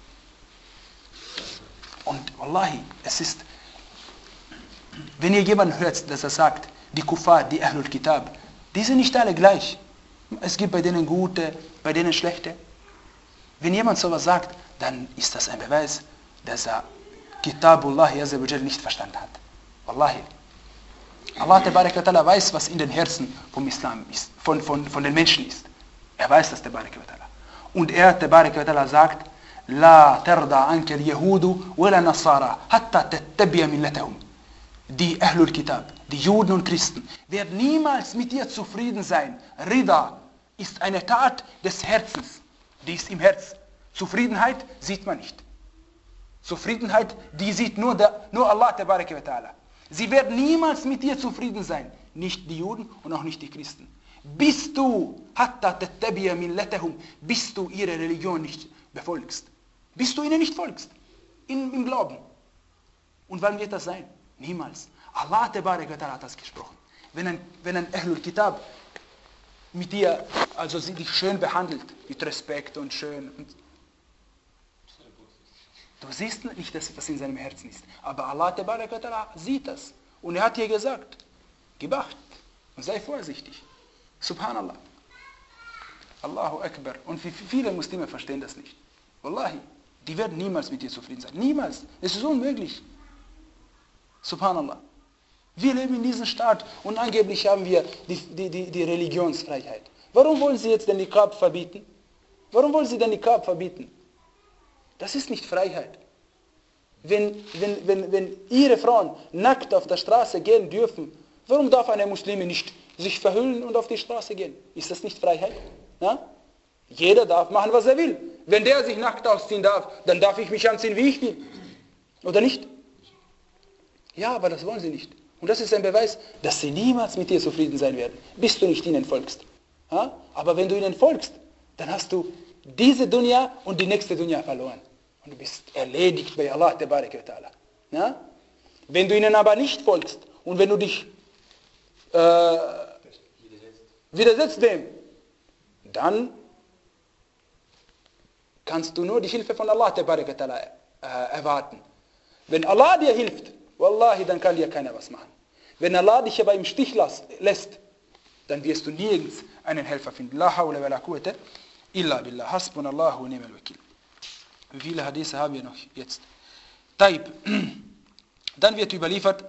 Und Wallahi, es ist, wenn ihr jemanden hört, dass er sagt, die Kuffar, die Ahlul Kitab, die sind nicht alle gleich. Es gibt bei denen gute, bei denen schlechte. Wenn jemand sowas sagt, dann ist das ein Beweis, dass er Kitabullah nicht verstanden hat. Wallahi. Allah Tabarak wa Ta'ala weiß, was in den Herzen vom Islam ist, von, von, von den Menschen ist. Er weiß das, Tabarak wa Ta'ala. Und er, Tabarak wa Ta'ala, sagt, La tarda anke al-Yahudu wala Nasara, hatta tattabi'a millatahum. Die Ahlul Kitab, die Juden und Christen, werden niemals mit dir zufrieden sein. Rida ist eine Tat des Herzens. Die ist im Herz. Zufriedenheit sieht man nicht. Zufriedenheit, die sieht nur, der, nur Allah Tabaraka wa Ta'ala. Sie werden niemals mit dir zufrieden sein. Nicht die Juden und auch nicht die Christen. Bis du, hatta tattabi'a millatahum, bis du ihre Religion nicht befolgst. Bis du ihnen nicht folgst. In, Im Glauben. Und wann wird das sein? Niemals. Allah Tabaraka wa Ta'ala hat das gesprochen. Wenn ein, wenn ein Ahlul Kitab mit dir, also sie dich schön behandelt, mit Respekt und schön. Und du siehst nicht, dass was in seinem Herzen ist. Aber Allah Tabaraka wa Ta'ala sieht das. Und er hat dir gesagt, gib Acht und sei vorsichtig. Subhanallah. Allahu Akbar. Und viele Muslime verstehen das nicht. Wallahi, die werden niemals mit dir zufrieden sein. Niemals. Es ist unmöglich. Subhanallah. Wir leben in diesem Staat und angeblich haben wir die, die, die, die Religionsfreiheit. Warum wollen Sie jetzt den Niqab verbieten? Warum wollen Sie den Niqab verbieten? Das ist nicht Freiheit. Wenn, wenn, wenn, wenn Ihre Frauen nackt auf der Straße gehen dürfen, warum darf eine Muslime nicht sich verhüllen und auf die Straße gehen? Ist das nicht Freiheit? Ja? Jeder darf machen, was er will. Wenn der sich nackt ausziehen darf, dann darf ich mich anziehen, wie ich will. Oder nicht? Ja, aber das wollen sie nicht. Und das ist ein Beweis, dass sie niemals mit dir zufrieden sein werden, bis du nicht ihnen folgst. Ja? Aber wenn du ihnen folgst, dann hast du diese Dunya und die nächste Dunya verloren. Und du bist erledigt bei Allah Tabaraka wa Ta'ala. Ja? Wenn du ihnen aber nicht folgst und wenn du dich äh, widersetzt dem, dann kannst du nur die Hilfe von Allah Tabaraka wa Ta'ala äh, erwarten. Wenn Allah dir hilft, Wallahi, dann kann dir keiner was machen. Wenn Allah dich aber im Stich lässt, dann wirst du nirgends einen Helfer finden. La hawla wa la quwwata illa billah. Hasbunallahu wa ni'mal wakil. Wie viele Hadithe haben wir noch jetzt? Taib. Dann wird überliefert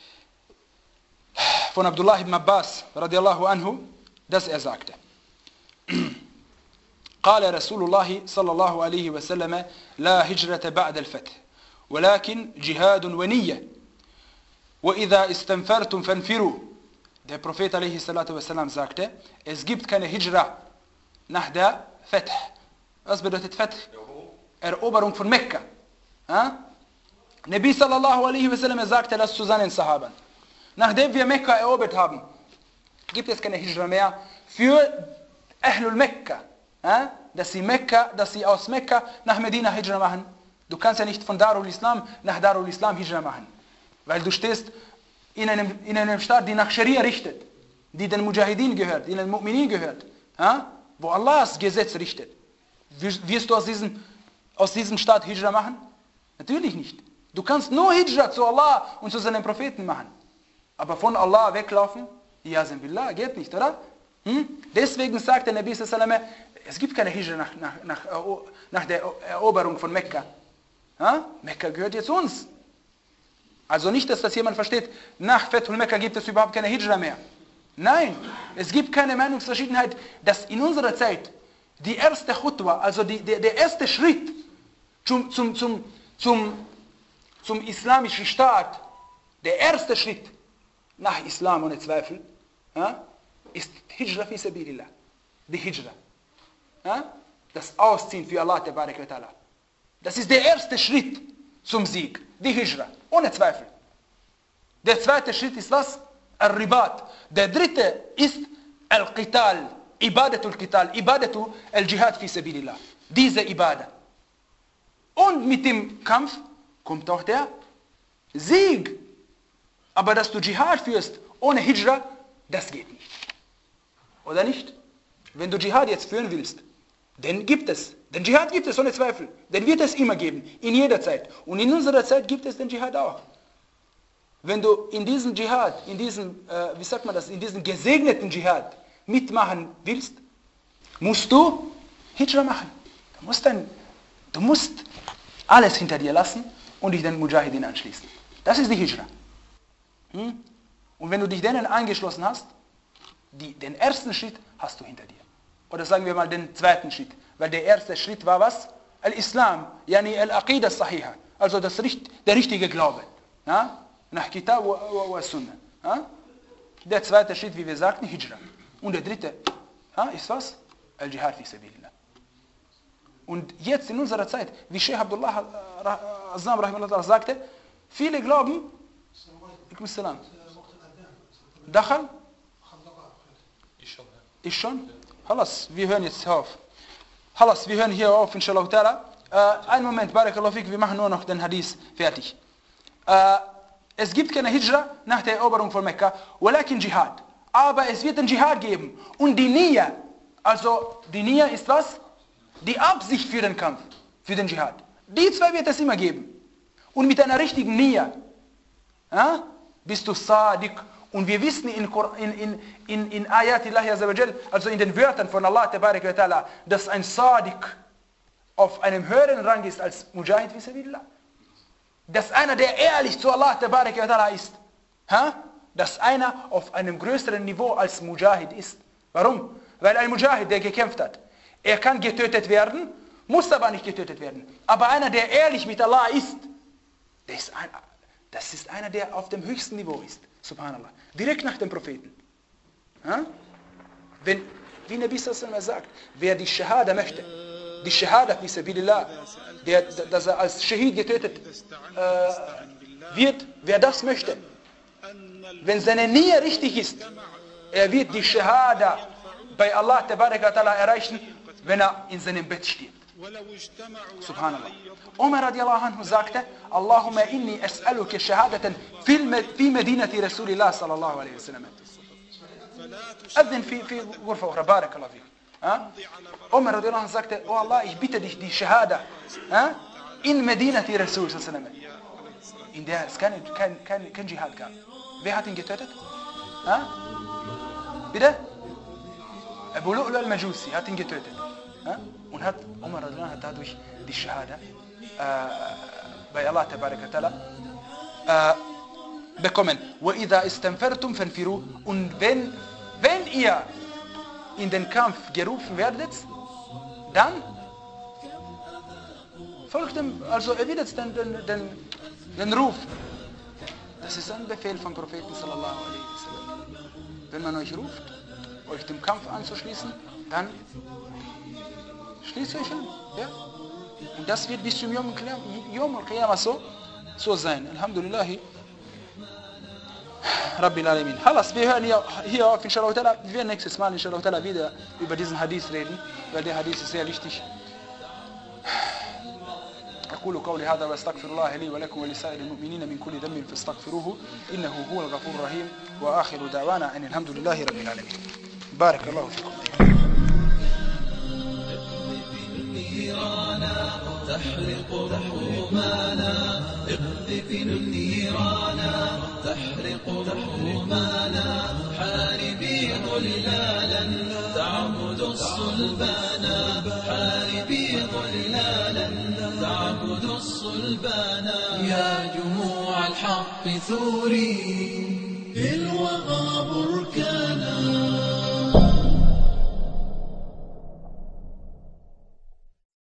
von Abdullah ibn Abbas radiallahu anhu, dass er sagte, قال رسول الله صلى الله عليه وسلم لا هجرة بعد الفتح ولكن جهاد ونية وإذا استنفرتم فانفروا. Der Prophet alaihi salatu wasalam sagte, es gibt keine Hijra nach der Fath. Was bedeutet Fath? Eroberung von Mekka. Ja? Nabi sallallahu alaihi wasallam sagte das zu seinen Sahaban. Nachdem wir Mekka erobert haben, gibt es keine Hijra mehr für Ahlul Mekka. Ja? Dass sie Mekka, dass sie aus Mekka nach Medina Hijra machen. Du kannst ja nicht von Darul Islam nach Darul Islam Hijra machen. Weil du stehst in einem, in einem Staat, die nach Scharia richtet, die den Mujahideen gehört, die den Mu'minin gehört, ja? Wo Allahs Gesetz richtet. Wirst du aus diesem, aus diesem Staat Hijra machen? Natürlich nicht. Du kannst nur Hijra zu Allah und zu seinen Propheten machen. Aber von Allah weglaufen? Ja, Billah, geht nicht, oder? Hm? Deswegen sagt der Nabi sallallahu alaihi wasallam, es gibt keine Hijra nach, nach, nach, nach der Eroberung von Mekka. Ja? Mekka gehört jetzt uns. Also nicht, dass das jemand versteht, nach Fathul Mekka gibt es überhaupt keine Hijra mehr. Nein, es gibt keine Meinungsverschiedenheit, dass in unserer Zeit die erste Khutwa, also die, der, der erste Schritt zum, zum, zum, zum, zum islamischen Staat, der erste Schritt nach Islam ohne Zweifel, ja, ist Hijra fi sabilillah. Die Hijra. Ja? Das Ausziehen für Allah Tabaraka wa Ta'ala. Das ist der erste Schritt zum Sieg. Die Hijra. Ohne Zweifel. Der zweite Schritt ist was? Al-Ribat. Der dritte ist Al-Qital. Ibadatul Qital. Ibadatu Al-Jihad fi sabilillah. Diese Ibadah. Und mit dem Kampf kommt auch der Sieg. Aber dass du Jihad führst ohne Hijra, das geht nicht. Oder nicht? Wenn du Jihad jetzt führen willst, den gibt es. Den Dschihad gibt es ohne Zweifel. Den wird es immer geben, in jeder Zeit. Und in unserer Zeit gibt es den Dschihad auch. Wenn du in diesem Dschihad, in diesem, äh, wie sagt man das, in diesem gesegneten Dschihad mitmachen willst, musst du Hijra machen. Du musst, dann, du musst alles hinter dir lassen und dich den Mujahideen anschließen. Das ist die Hijra. Hm? Und wenn du dich denen angeschlossen hast, die, den ersten Schritt hast du hinter dir. Oder sagen wir mal den zweiten Schritt. Weil der erste Schritt war was? Al-Islam, yani al-Aqidah sahiha. Also das, der richtige Glaube. Ja? Nach Kitab wa Sunnah. Ja? Der zweite Schritt, wie wir sagten, Hijra. Und der dritte ja, ist was? Al-Jihad fi sabilillah. Und jetzt in unserer Zeit, wie Sheikh Abdullah Azam rahimahullah sagte, viele glauben, Dachal? Ich schon. Ich schon? Halas, wir hören jetzt auf. Halas, wir hören hier auf, inshallah ta'ala. Äh, einen Moment, Barakallahu fik, wir machen nur noch den Hadith fertig. Äh, es gibt keine Hijra nach der Eroberung von Mekka, walakin Jihad. Aber es wird einen Jihad geben. Und die Nia, also die Nia ist was? Die Absicht für den Kampf, für den Dschihad. Die zwei wird es immer geben. Und mit einer richtigen Nia ja, bist du Sadiq. Und wir wissen in, in, in, in Ayat Allah Azza wa Jal, also in den Wörtern von Allah Tabarak wa Ta'ala, dass ein Sadiq auf einem höheren Rang ist als Mujahid fi sabilillah. Dass einer, der ehrlich zu Allah Tabarak wa Ta'ala ist. Ja, dass einer auf einem größeren Niveau als Mujahid ist. Warum? Weil ein Mujahid, der gekämpft hat, er kann getötet werden, muss aber nicht getötet werden. Aber einer, der ehrlich mit Allah ist, der ist ein, das ist einer, der auf dem höchsten Niveau ist. Subhanallah. Direkt nach dem Propheten. Ja? Wenn, wie Nabi sallallahu alaihi wasallam sagt, wer die Shahada möchte, die Shahada fi sabilillah, der, dass er als Shahid getötet äh, wird, wer das möchte, wenn seine Niyyah richtig ist, er wird die Shahada bei Allah Tabarak wa Ta'ala erreichen, wenn er in seinem Bett stirbt. Subhanallah. Umar radiallahu anhu sagte, Allahumma inni as'aluka shahadatan fi medinati Rasulillah sallallahu alaihi wasallam. Adhin fi, fi Ghurfa ukhra, barakallahu fik. Umar radiallahu anhu sagte, oh Allah, ich bitte dich, die Shahada in Medinati Rasul sallallahu alaihi wasallam, in der es kein, kein, kein, kein Dschihad gab. Wer hat ihn getötet? Ha? Bitte? Abu Lu'lu al-Majusi hat ihn getötet. Ja? Und hat Umar radhiyallahu anhu dadurch die Shahada äh, bei Allah Tabarak wa Ta'ala äh, bekommen. وَإِذَا إِسْتَنْفَرْتُمْ فَانْفِرُوا. Und wenn, wenn ihr in den Kampf gerufen werdet, dann folgt dem, also erwidert den, den, den, den Ruf. Das ist ein Befehl vom Propheten sallallahu alaihi wasallam. Wenn man euch ruft, euch dem Kampf anzuschließen, dann schließt euch an. Ja? Und das wird bis zum Yom al-Qiyamah so, so sein. Alhamdulillahi Rabbil Alamin. Halas, wir hören hier, hier auf, inshallah ta'ala, wir werden nächstes Mal, inshallah ta'ala, wieder über diesen Hadith reden, weil der Hadith ist sehr wichtig. أقول قولي هذا وأستغفر الله لي ولكم ولسائر المؤمنين من كل ذنب فاستغفروه إنه هو الغفور الرحيم وآخر دعوانا أن الحمد لله رب العالمين. بارك الله فيكم. تحرق رحومانا اقذف النيرانا تحرق رحومانا حاربي ظلالا تعبد الصلبانا حاربي ظلالا تعبد الصلبانا يا جموع الحق ثوري في الوغى بركان